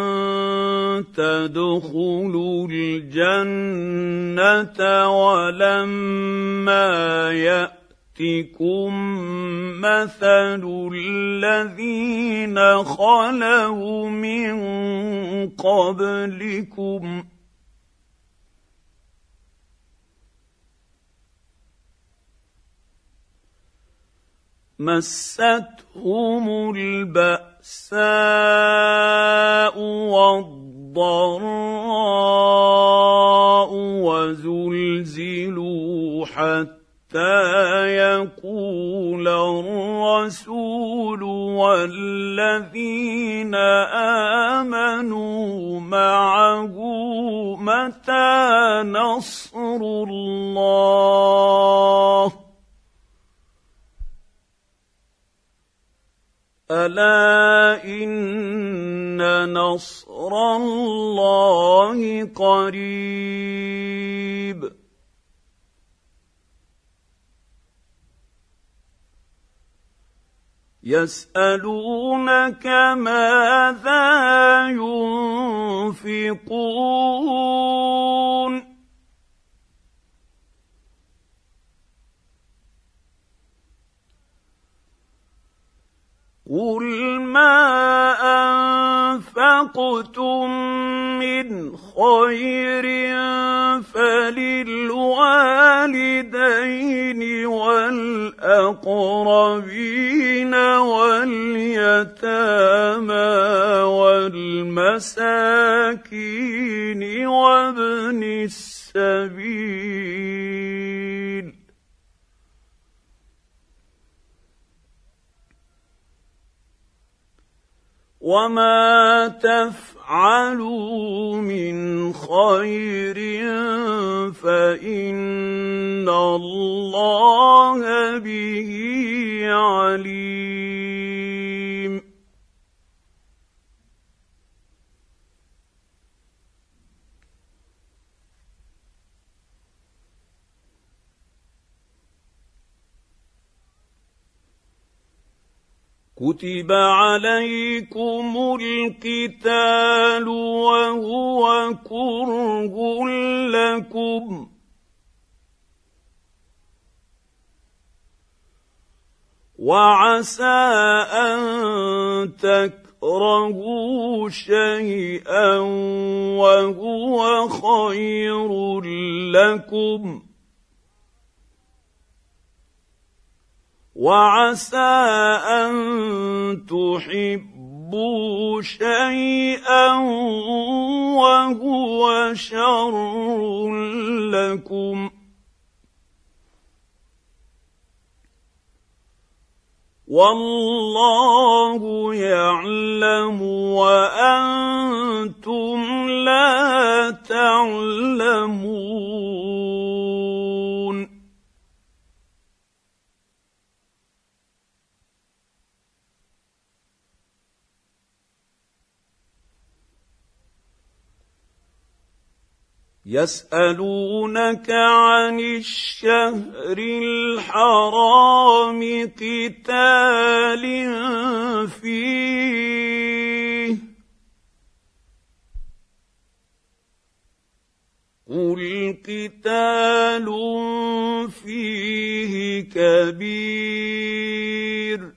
تدخلوا الجنة ولما يأتكم ياتكم مثل الذين خلوا من قبلكم مستهم البأساء والضراء وزلزلوا حتى يقول الرسول والذين آمنوا معه متى نصر الله ألا إن نصر الله قريب يسألونك ماذا ينفقون قل ما أنفقتم من خير فللوالدين والأقربين واليتامى والمساكين وابن السبيل وما تفعلوا من خير فإن الله به عليم كتب عليكم القتال وهو كره لكم وعسى أن تكرهوا شيئا وهو خير لكم وعسى أن تحبوا شيئا وهو شر لكم والله يعلم وأنتم لا تعلمون يسألونك عن الشهر الحرام قتال فيه قل قتال فيه كبير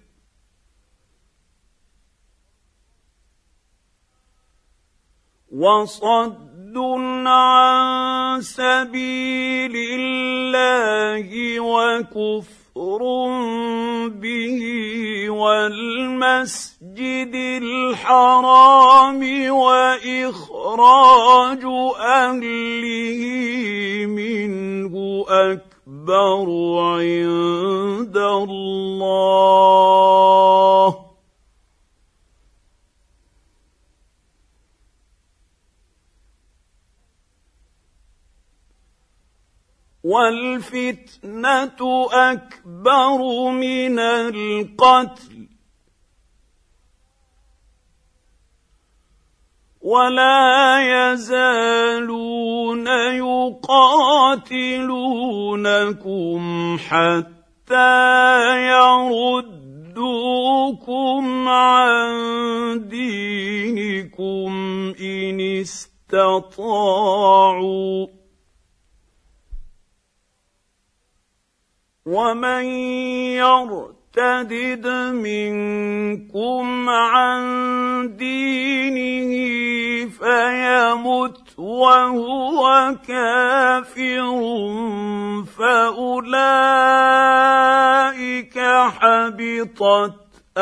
وصد عن سبيل الله وكفر به والمسجد الحرام وإخراج أهله منه أكبر عند الله والفتنة أكبر من القتل ولا يزالون يقاتلونكم حتى يردوكم عن دينكم إن استطاعوا ومن يرتدد منكم عن دينه فيمت وهو كافر فأولئك حبطت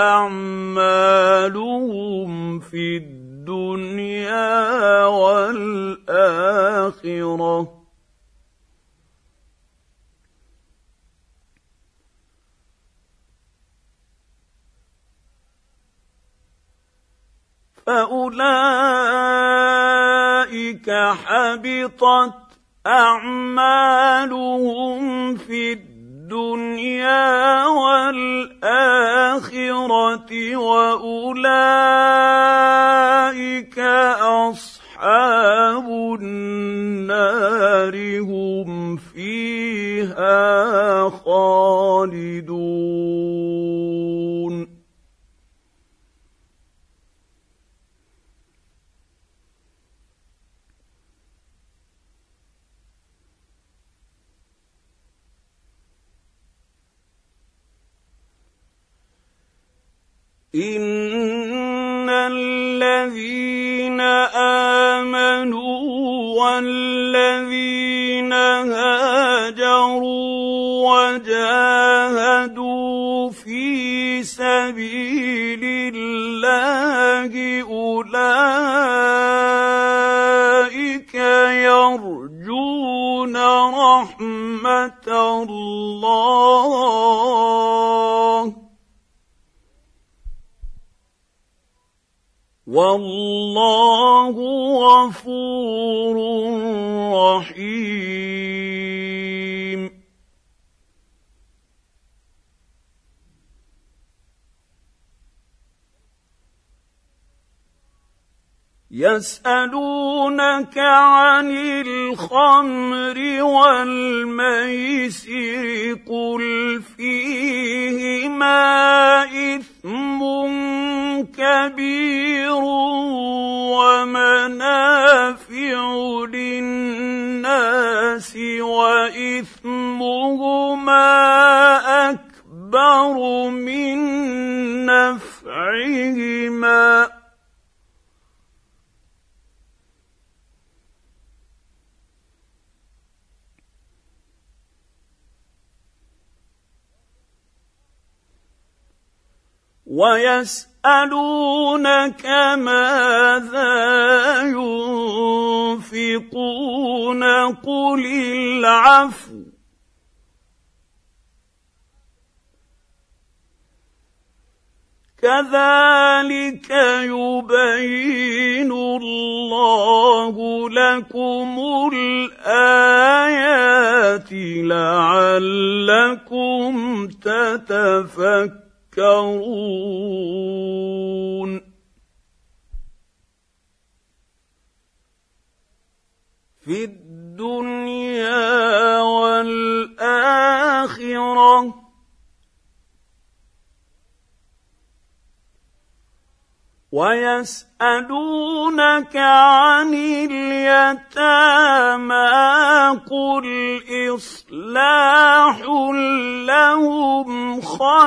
أعمالهم في الدنيا والآخرة فأولئك حبطت أعمالهم في الدنيا والآخرة وأولئك أصحاب النار هم فيها خالدون إن الذين آمنوا والذين هاجروا وجاهدوا في سبيل الله أولئك يرجون رحمة الله والله غفور رحيم يسألونك عن الخمر والميسر قل فيهما إثم كبير ومنافع للناس وإثمهما أكبر من نفعهما ويسألونك ماذا ينفقون قل العفو كذلك يبين الله لكم الآيات لعلكم تتفكرون في الدنيا والآخرة ويسألونك عن اليتامى قل إصلاح لهم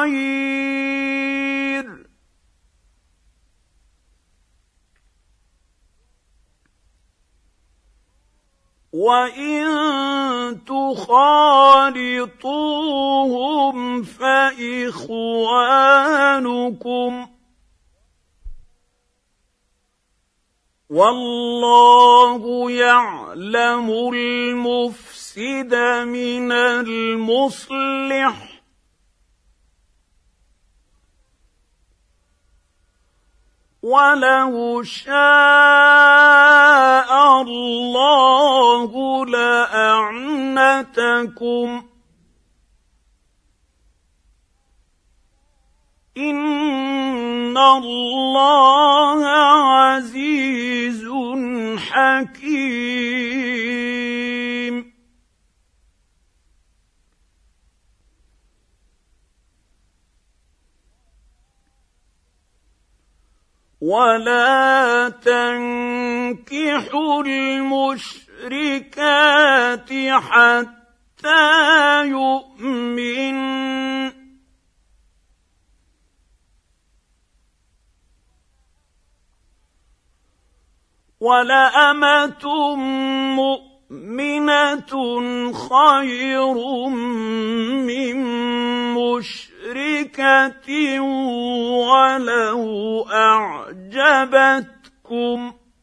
خير وإن تخالطوهم فإخوانكم والله يعلم المفسد من المصلح ولو شاء الله لأعنتكم إن الله عزيز حكيم ولا تنكحوا المشركات حتى يؤمن ولأمة مؤمنة خير من مشركة ولو أعجبتكم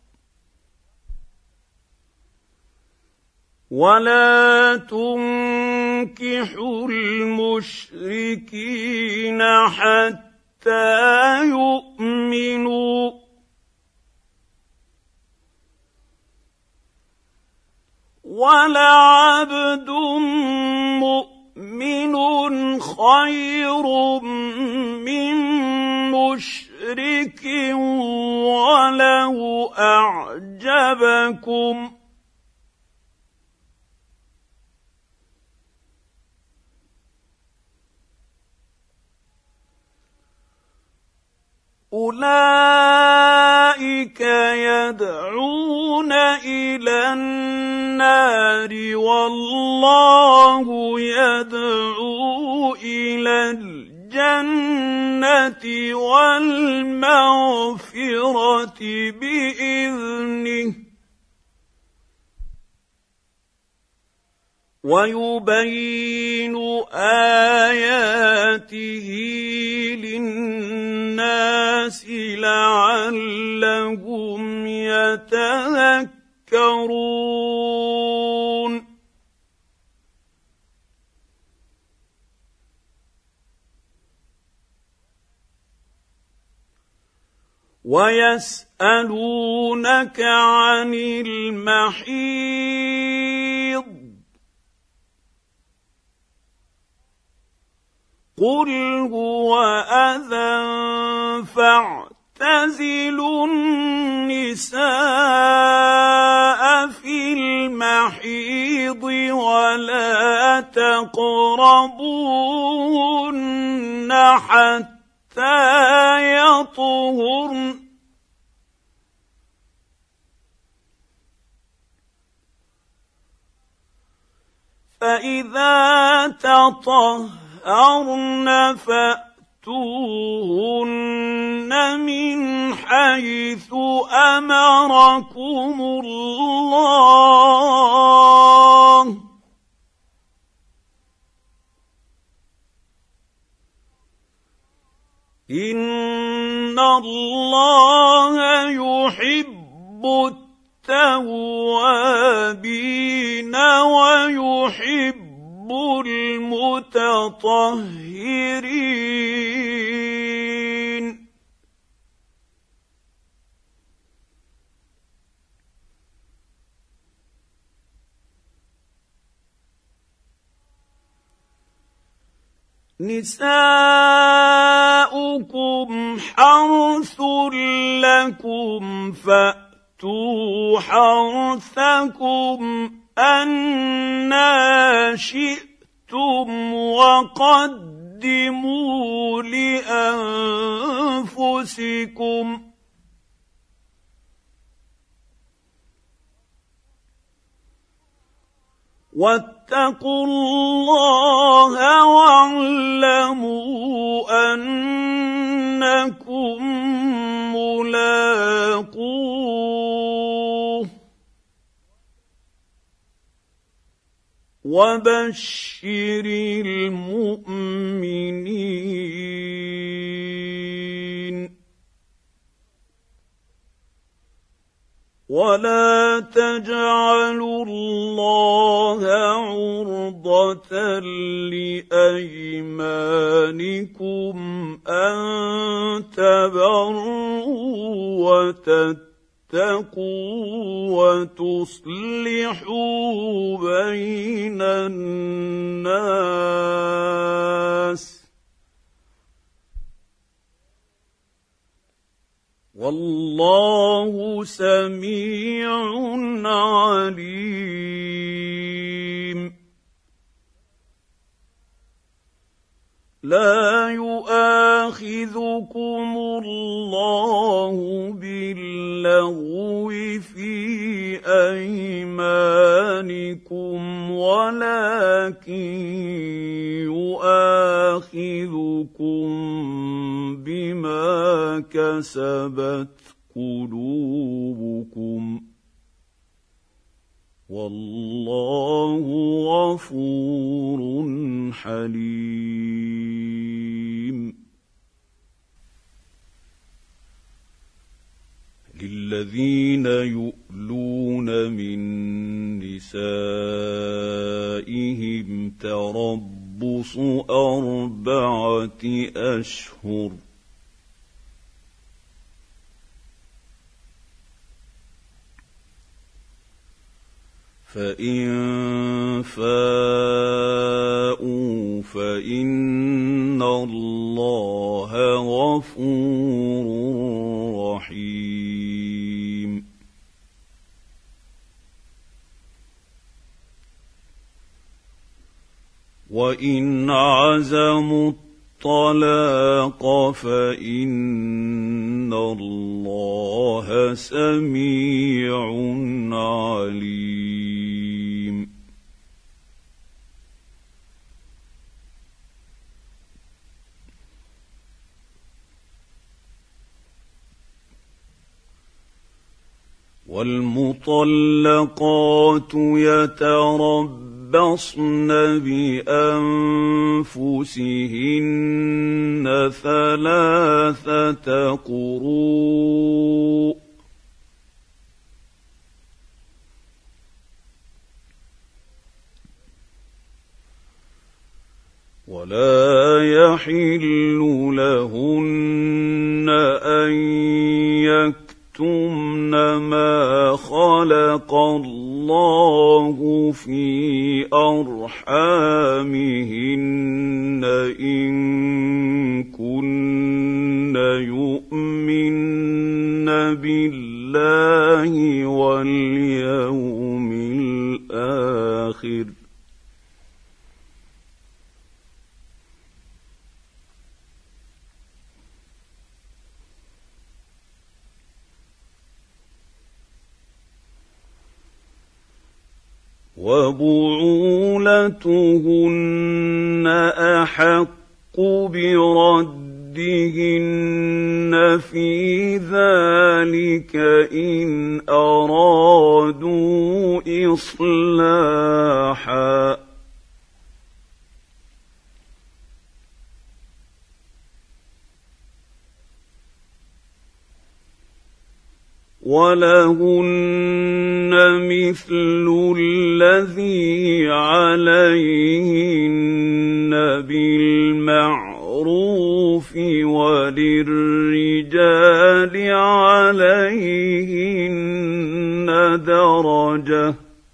ولا تنكحوا المشركين حتى يؤمنوا ولعبد مؤمن خير من مشرك ولو أعجبكم أولئك يدعون إلى النار والله يدعو إلى الجنة والمغفرة بإذنه ويبين آياته للناس لعلهم يتذكرون ويسألونك عن المحيض قل هو أذى فاعتزلوا النساء في المحيض ولا تقربوهن حتى يطهرن فإذا تطهرن فأتوهن من حيث أمركم الله إن الله يحب التوابين ويحب المتطهرين نساؤكم حرث لكم فأتوا حرثكم أنى شئتم وقدموا لأنفسكم واتقوا الله واعلموا أنكم ملاقوه وبشر المؤمنين ولا تجعلوا الله عرضة لأيمانكم أن تبروا وتتقوا وتصلحوا بين الناس والله سميع عليم لا يؤاخذكم الله باللغو في أيمانكم ولكن يؤاخذكم بما كسبت قلوبكم والله غفور حليم. للذين يؤلون من نسائهم تربص أربعة أشهر فإن فاءوا فإن الله غفور رحيم. وإن عزموا الطلاق فإن الله سميع عليم. والمطلقات يتربصن بأنفسهن ثلاثة قروء ولا يحل لهن أن يكتمن ما خلق الله في أرحامهن إن كن يؤمن بالله واليوم الآخر وبعولتهن أحق بردهن في ذلك إن أرادوا إصلاحا ولهن مثل الذي عليهن بالمعروف وللرجال عليهن درجة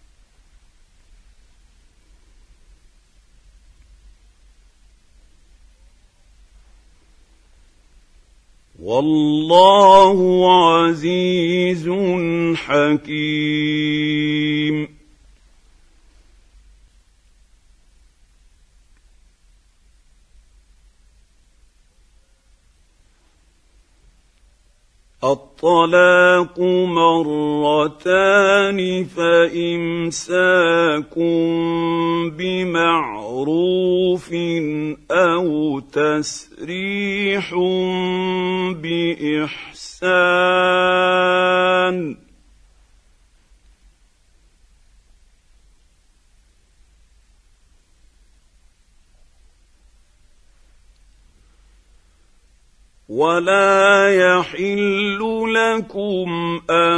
والله عزيز حكيم. الطلاق مرتان فإمساك بمعروف أو تسريح بإحسان ولا يحل لكم أن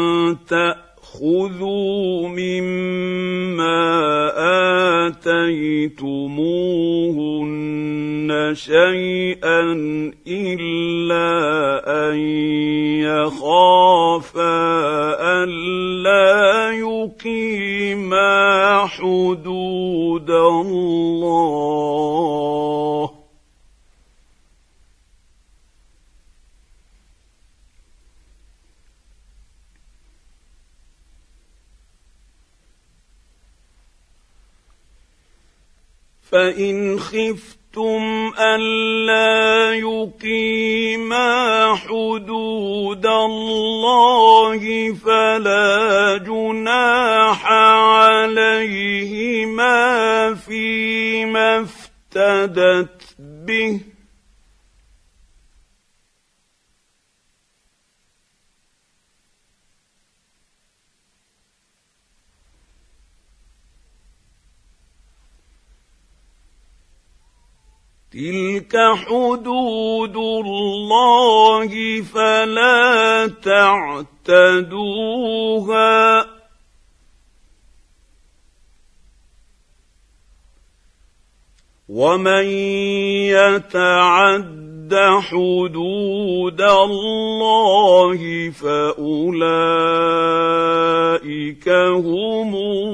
تأخذوا مما آتيتموهن شيئا إلا أن يخافا ألا يقيما حدود الله فإن خفتم خفتم ألا يقيما حدود الله فلا جناح عليهما فيما افتدت به تلك حدود الله فلا تعتدوها ومن يتعد حدود الله فأولئك هم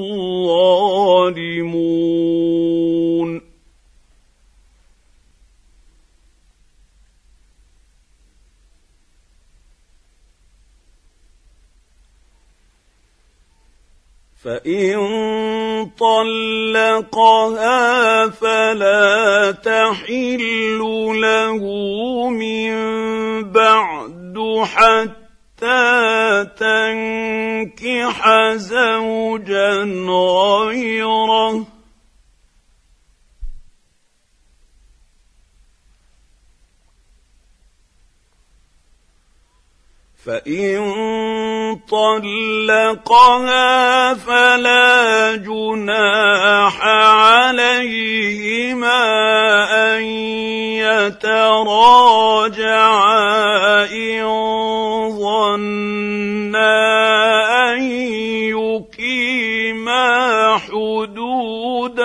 الظالمون فإن طلقها فلا تحل له من بعد حتى تنكح زوجا غيره فإن طلقها فلا جناح عليهما أن يتراجعا إن ظنا أن يقيما حدود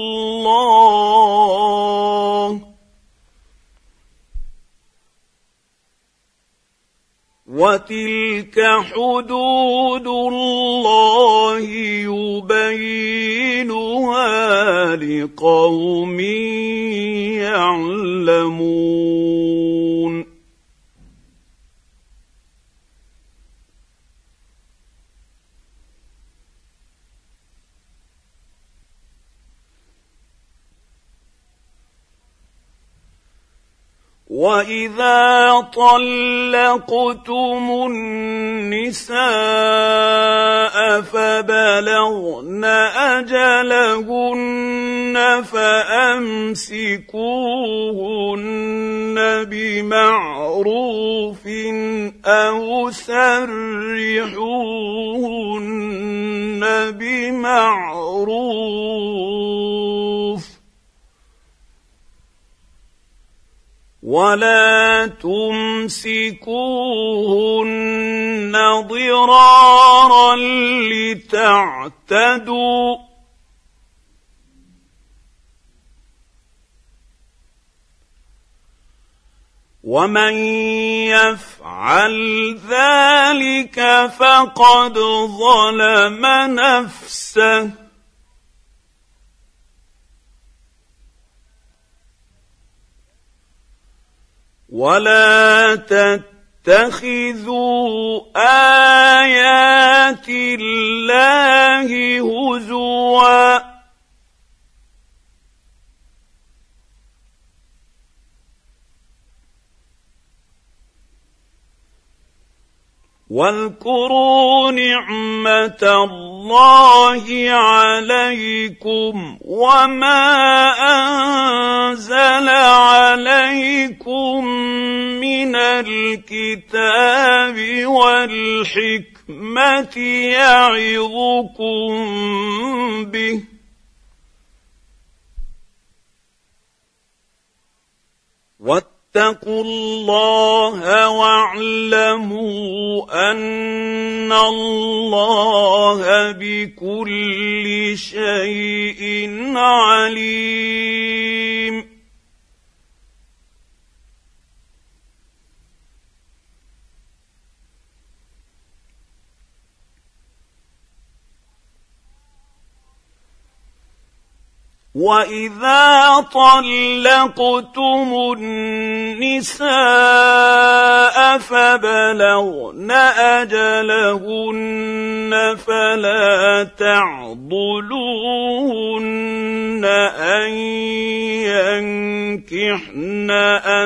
الله وتلك حدود الله يبينها لقوم يعلمون وَإِذَا طَلَّقْتُمُ النِّسَاءَ فَبَلَغْنَ أَجَلَهُنَّ فَأَمْسِكُوهُنَّ بِمَعْرُوفٍ أَوْ سَرِّحُوهُنَّ بِمَعْرُوفٍ ولا تمسكوهن ضرارا لتعتدوا ومن يفعل ذلك فقد ظلم نفسه ولا تتخذوا آيات الله هزوا واذكروا نعمة الله عليكم وما أنزل عليكم من الكتاب والحكمة يعظكم به واتقوا الله واعلموا أن الله بكل شيء عليم وَإِذَا طَلَّقْتُمُ النِّسَاءَ فَبَلَغْنَ أَجَلَهُنَّ فَلَا تَعْضُلُوهُنَّ أَن ينكحن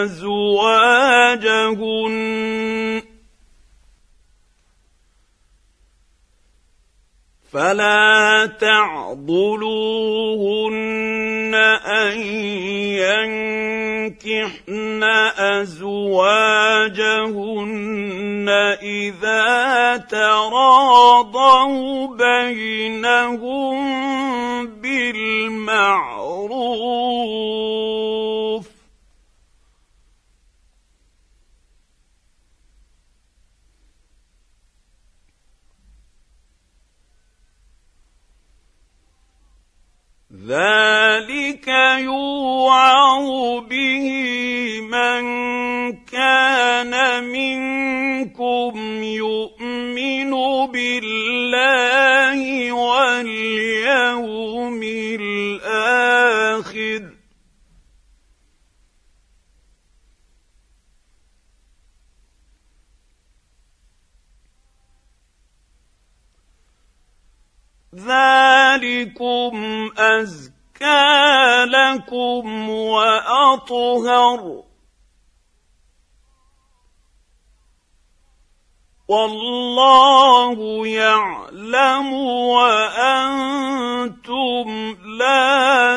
أزواجهن فلا تعضلوهن أن ينكحن أزواجهن إذا تراضوا بينهم بالمعروف ذلك يوعظ به من كان منكم يؤمن بالله واليوم الآخر ذلكم أزكى لكم وأطهر والله يعلم وأنتم لا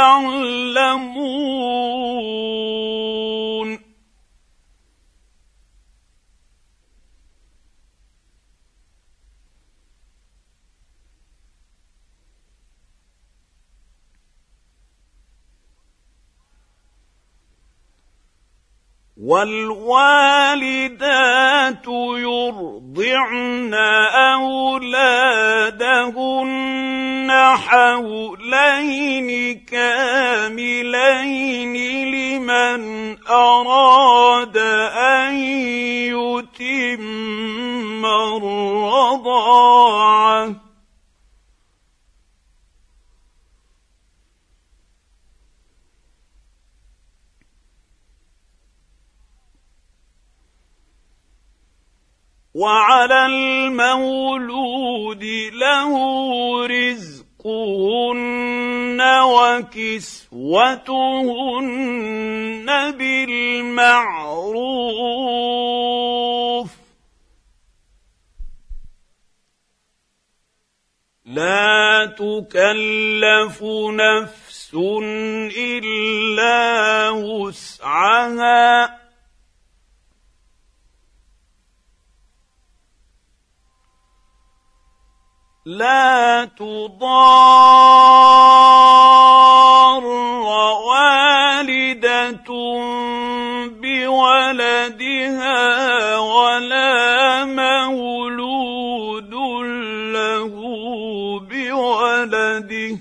تعلمون والوالدات يرضعن أولادهن حولين كاملين لمن أراد أن يتم الرضاعة وعلى المولود له رزقهن وكسوتهن بالمعروف لا تكلف نفس إلا وسعها لا تضار والدة بولدها ولا مولود له بولده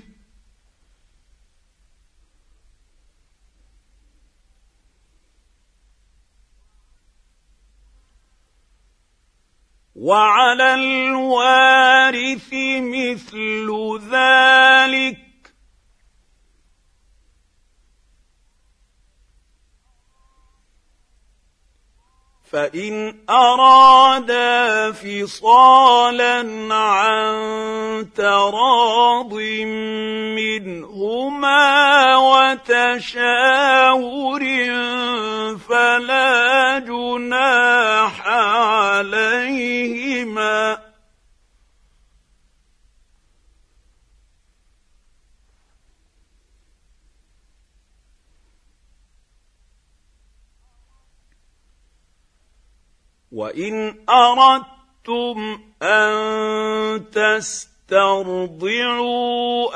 وعلى الوارث مثل ذلك فإن أرادا فصالا عن تراض منهما وتشاور فلا جناح عليهما وإن أردتم أن تسترضعوا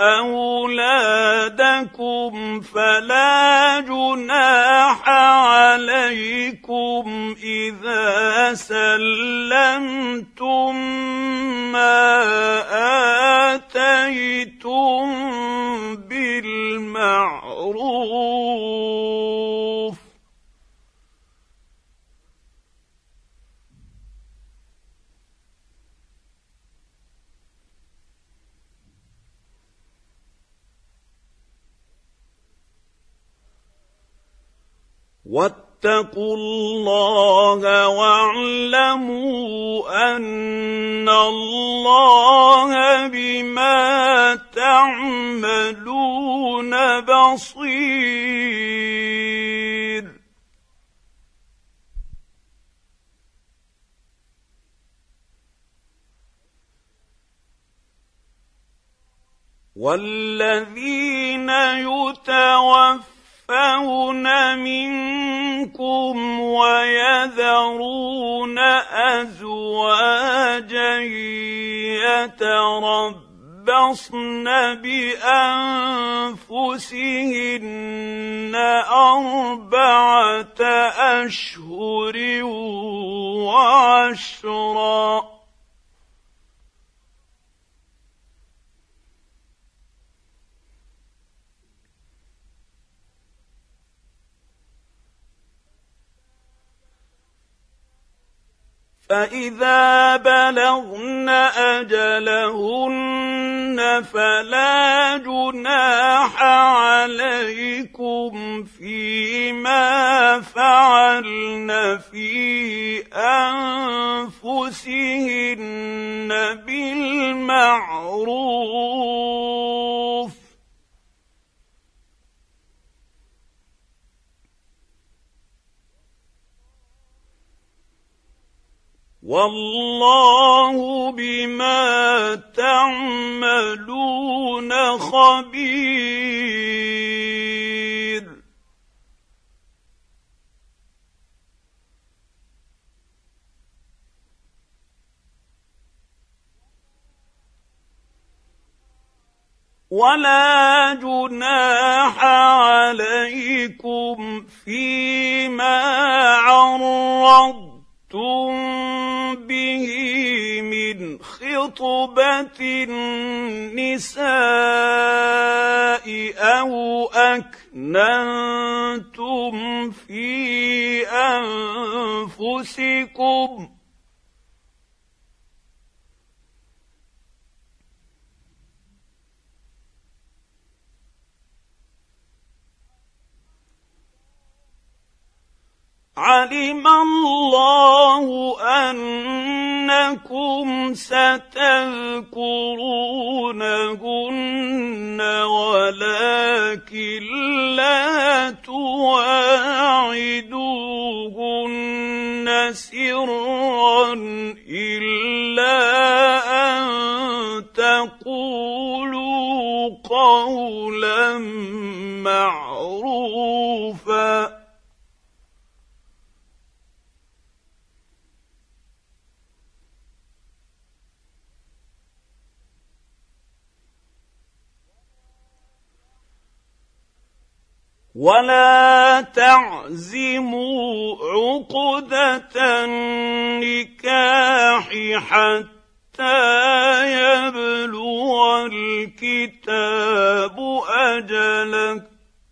أولادكم فلا جناح عليكم إذا سلمتم ما آتيتم بالمعروف واتقوا الله واعلموا أن الله بما تعملون بصير والذين يتوفون منكم ويذرون أزواجا يتربصن بأنفسهن أربعة أشهر وعشرا فإذا بلغن أجلهن فلا جناح عليكم فيما فعلن في أنفسهن بالمعروف والله بما تعملون خبير ولا جناح عليكم فيما عرضتم به من خطبة النساء أو أكننتم في أنفسكم علم الله أنكم ستذكرونهن ولكن لا تواعدوهن سرا إلا أن تقولوا قولا معروفا ولا تعزموا عقدة النكاح حتى يبلغ الكتاب أجله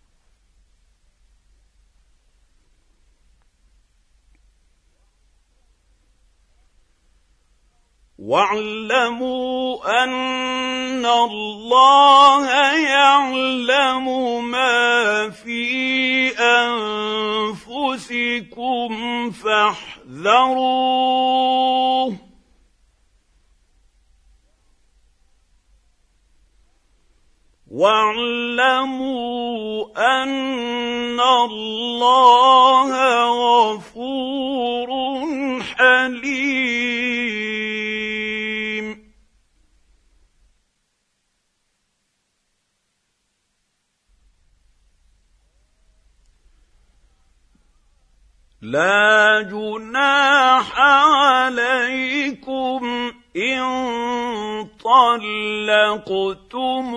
واعلموا أن الله يعلم ما في أنفسكم فاحذروه واعلموا أن الله غفور حليم لا جناح عليكم إن طلقتم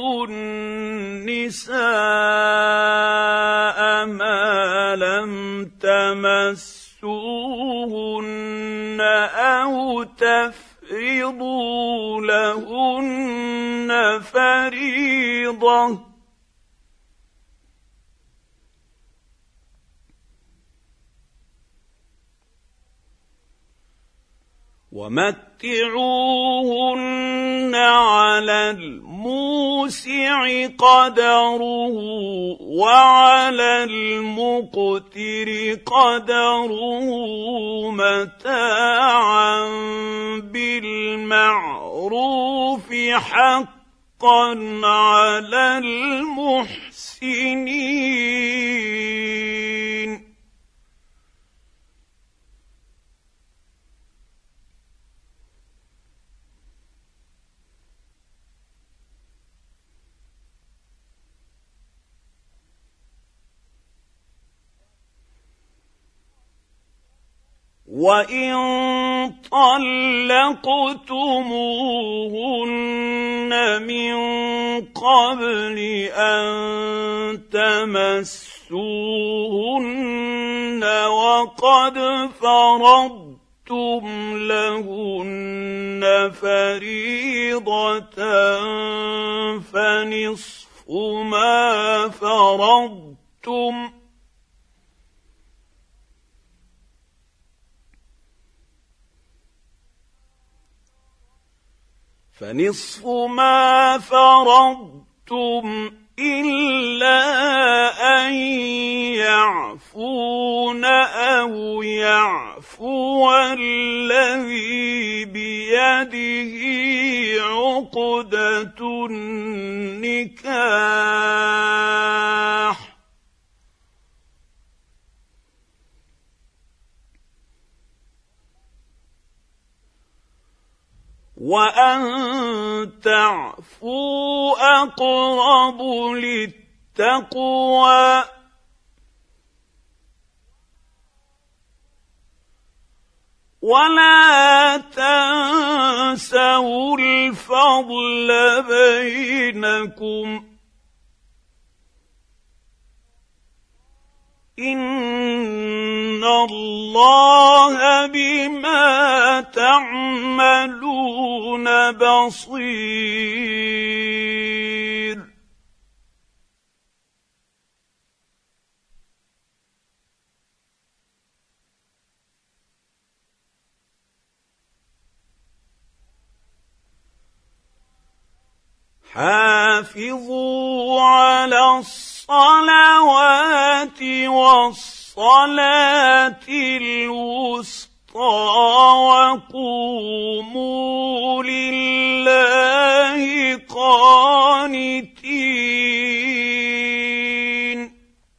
النساء ما لم تمسوهن أو تفرضوا لهن فريضة ومتعوهن على الموسع قدره وعلى المقتر قدره متاعا بالمعروف حقا على المحسنين وإن طلقتموهن من قبل أن تمسوهن وقد فرضتم لهن فريضة فنصف ما فرضتم فنصف ما فرضتم إلا أن يعفون أو يعفو الذي بيده عقدة النكاح وأن تعفوا أقرب للتقوى ولا تنسوا الفضل بينكم إن الله بما تعملون بصير حافظوا على الصلوات والصلاة الوسطى وقوموا لله قانتين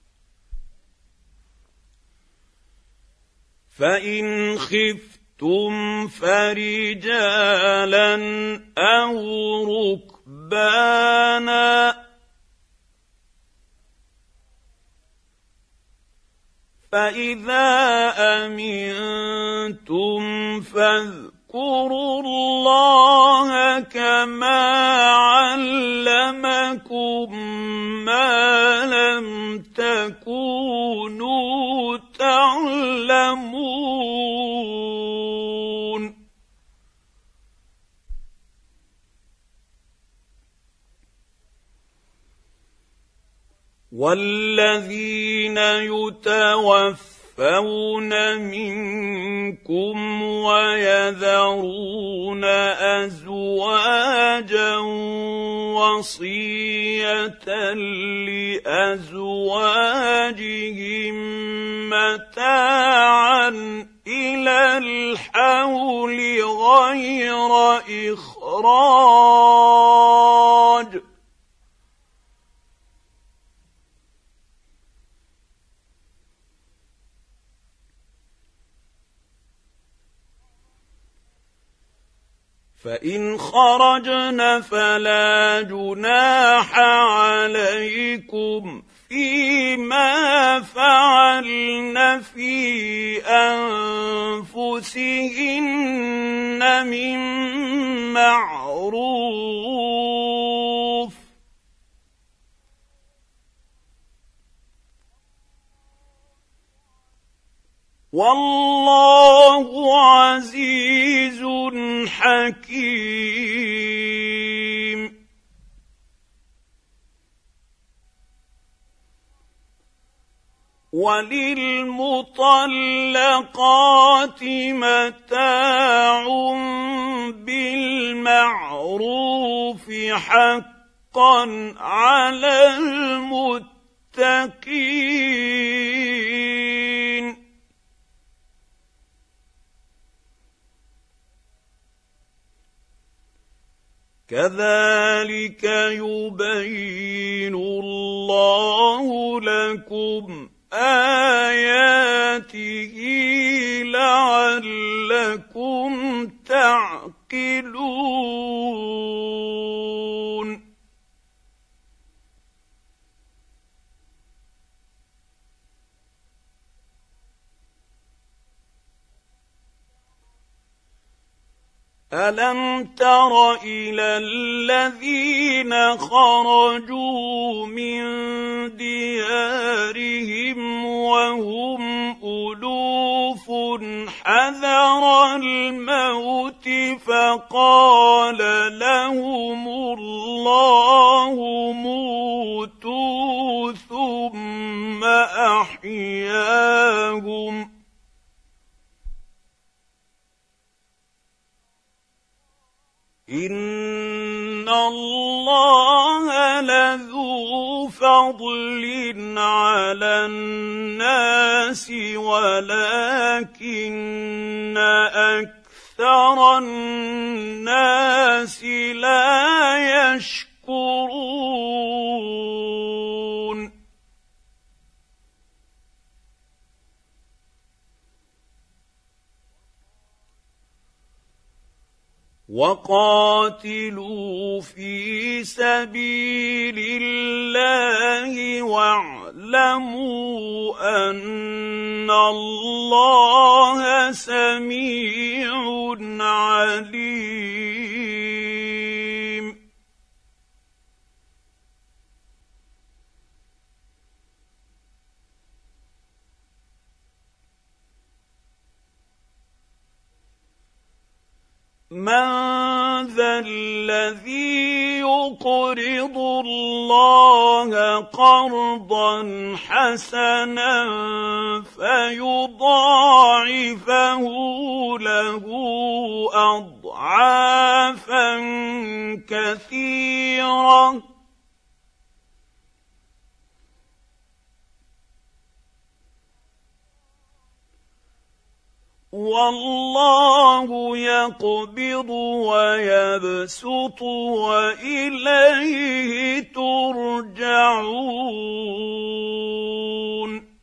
فإن خفتم فرجالا أو ركبانا فإذا أمنتم فاذكروا الله كما علمكم ما لم تكونوا تعلمون والذين يتوفون منكم ويذرون أزواجا وصية لأزواجهم متاعا إلى الحول غير إخراج فإن خرجن فلا جناح عليكم فيما فعلن في أنفسهن من معروف والله عزيز حكيم وللمطلقات متاع بالمعروف حقا على المتقين كذلك يبين الله لكم آياته لعلكم تعقلون ألم تر إلى الذين خرجوا من ديارهم وهم ألوف حذر الموت فقال لهم الله موتوا ثم أحياهم إن الله لذو فضل على الناس ولكن أكثر الناس لا يشكرون وقاتلوا في سبيل الله واعلموا أن الله سميع عليم من ذا الذي يقرض الله قرضا حسنا فيضاعفه له أضعافا كثيرة والله يقبض ويبسط وإليه ترجعون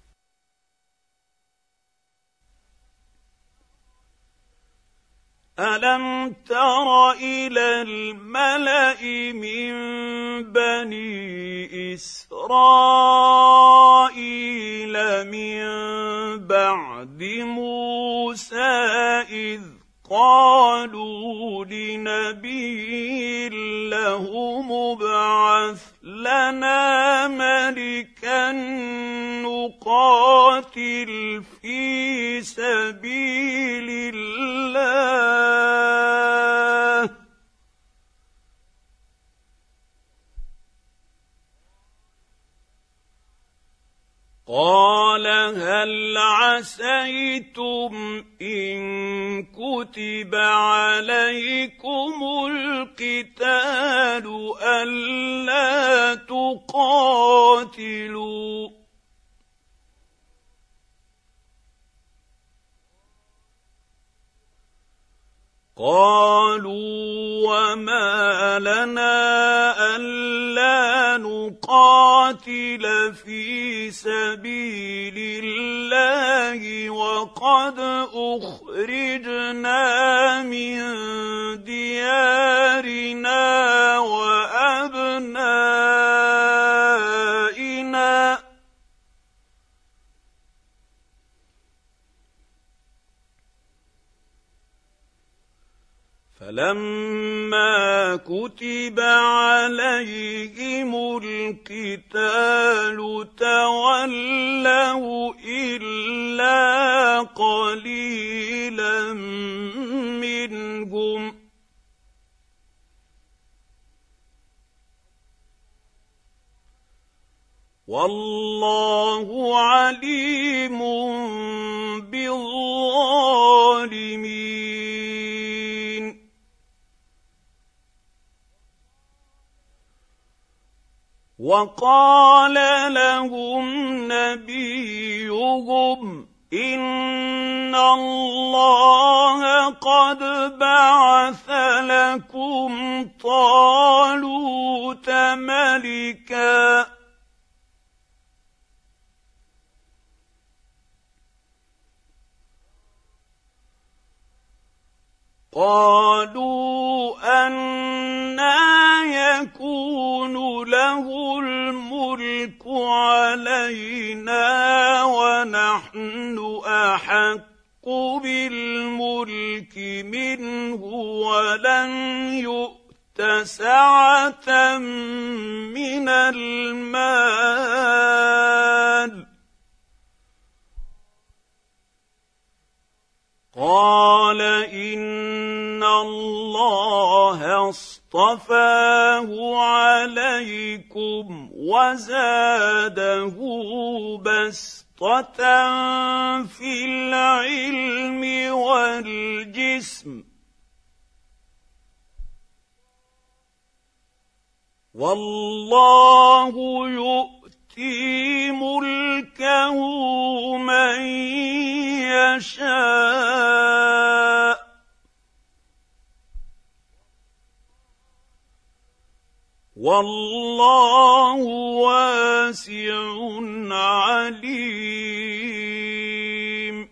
ألم تر إلى الملأ من بني إسرائيل من بعد موسى إذ قالوا لنبي له ابعث لنا ملكا نقاتل في سبيل الله قال هل عسيتم إن كتب عليكم القتال ألا تقاتلوا قالوا وما لنا ألا نقاتل في سبيل الله وقد أخرجنا من ديارنا وأبنائنا فلما كتب عليهم القتال تولوا إلا قليلا منهم والله عليم بالظالمين وقال لهم نبيهم إن الله قد بعث لكم طالوت ملكا قالوا أنى يكون له الملك علينا ونحن أحق بالملك منه ولن يؤت سعة من المال. قال إن الله اصطفاه عليكم وزاده بسطة في العلم والجسم، والله يؤتي ملكه من يشاء، والله واسع عليم.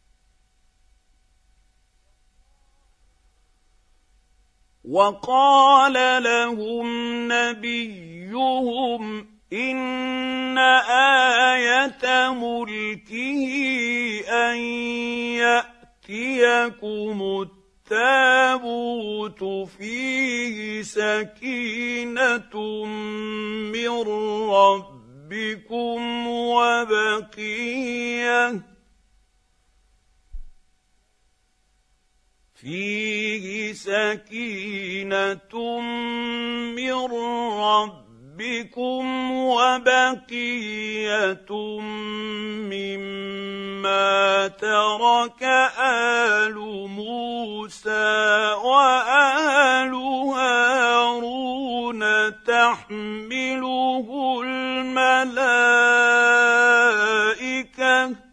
وقال لهم نبيهم إن آية ملكه أن يأتيكم التابوت فيه سكينة من ربكم وبقية فيه سكينة من ربكم وبقية مما ترك آل موسى وآل هارون تحمله الملائكة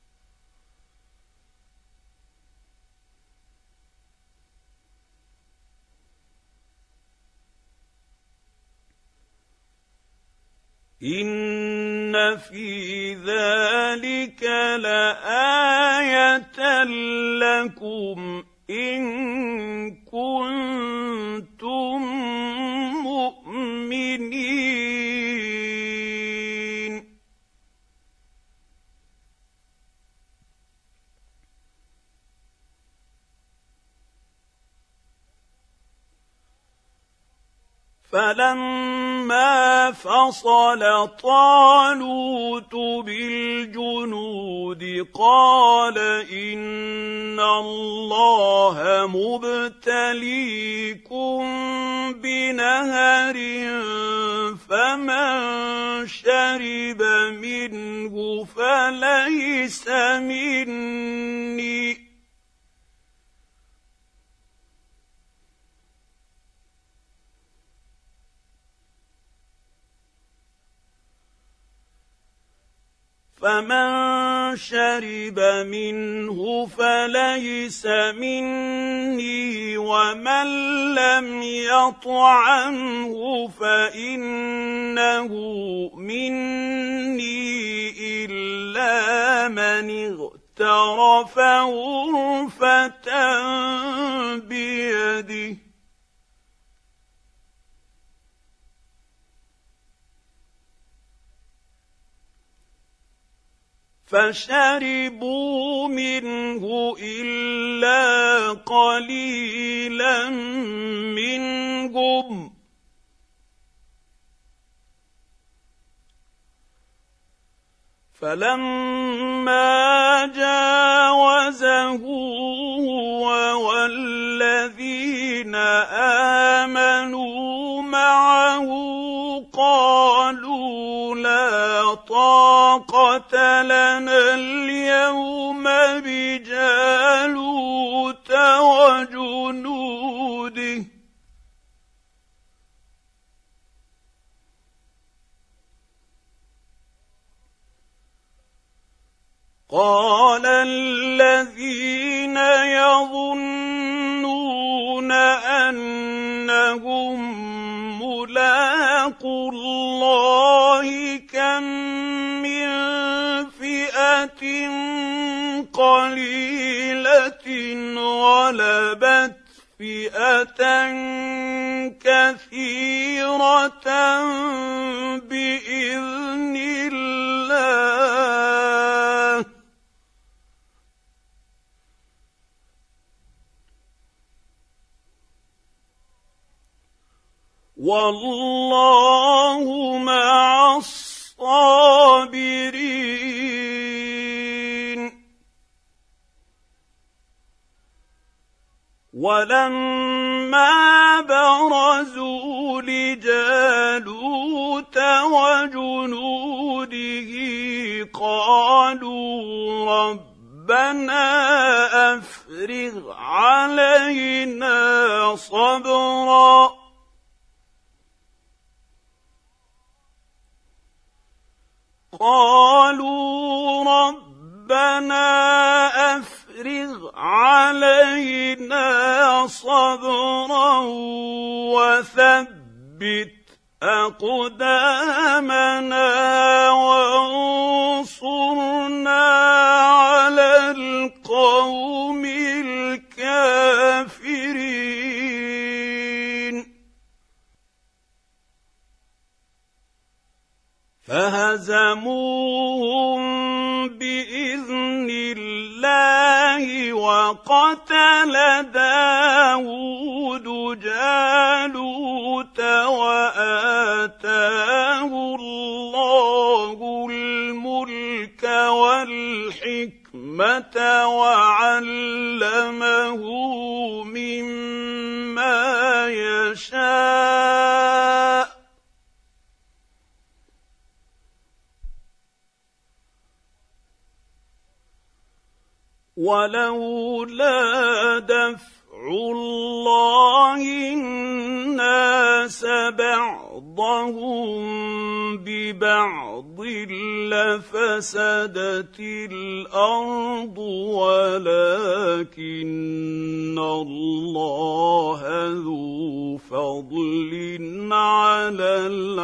إن في ذلك لآية لكم إن كنتم مؤمنين. فلما فصل طالوت بالجنود قال إن الله مبتليكم بنهر فمن شرب منه فليس مني فمن شرب منه فليس مني ومن لم يطعمه فإنه مني إلا من اغترف غرفة بيده فشربوا منه إلا قليلا منهم فلما جاوزه هو والذين آمنوا معه قالوا لا طاقة لنا اليوم بجالوت وجنوده قال الذين يظنون أنهم ملاقو الله كم من فئة قليلة غلبت فئة كثيرة بإذن الله والله مع الصابرين. ولما برزوا لجالوت وجنوده قالوا ربنا أفرغ علينا صبرا قالوا ربنا أفرغ علينا صبرا وثبت أقدامنا وانصرنا على القوم الكافرين. فهزموهم بإذن الله وقتل داود جالوت وآتاه الله الملك والحكمة وعلمه مما يشاء ولولا دفع الله الناس بعضهم ببعض لفسدت الأرض ولكن الله ذو فضل على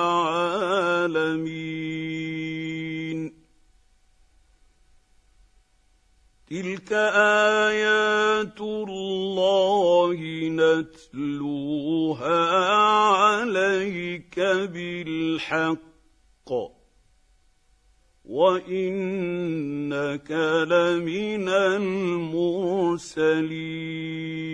العالمين. تلك آيات الله نتلوها عليك بالحق وإنك لمن المرسلين.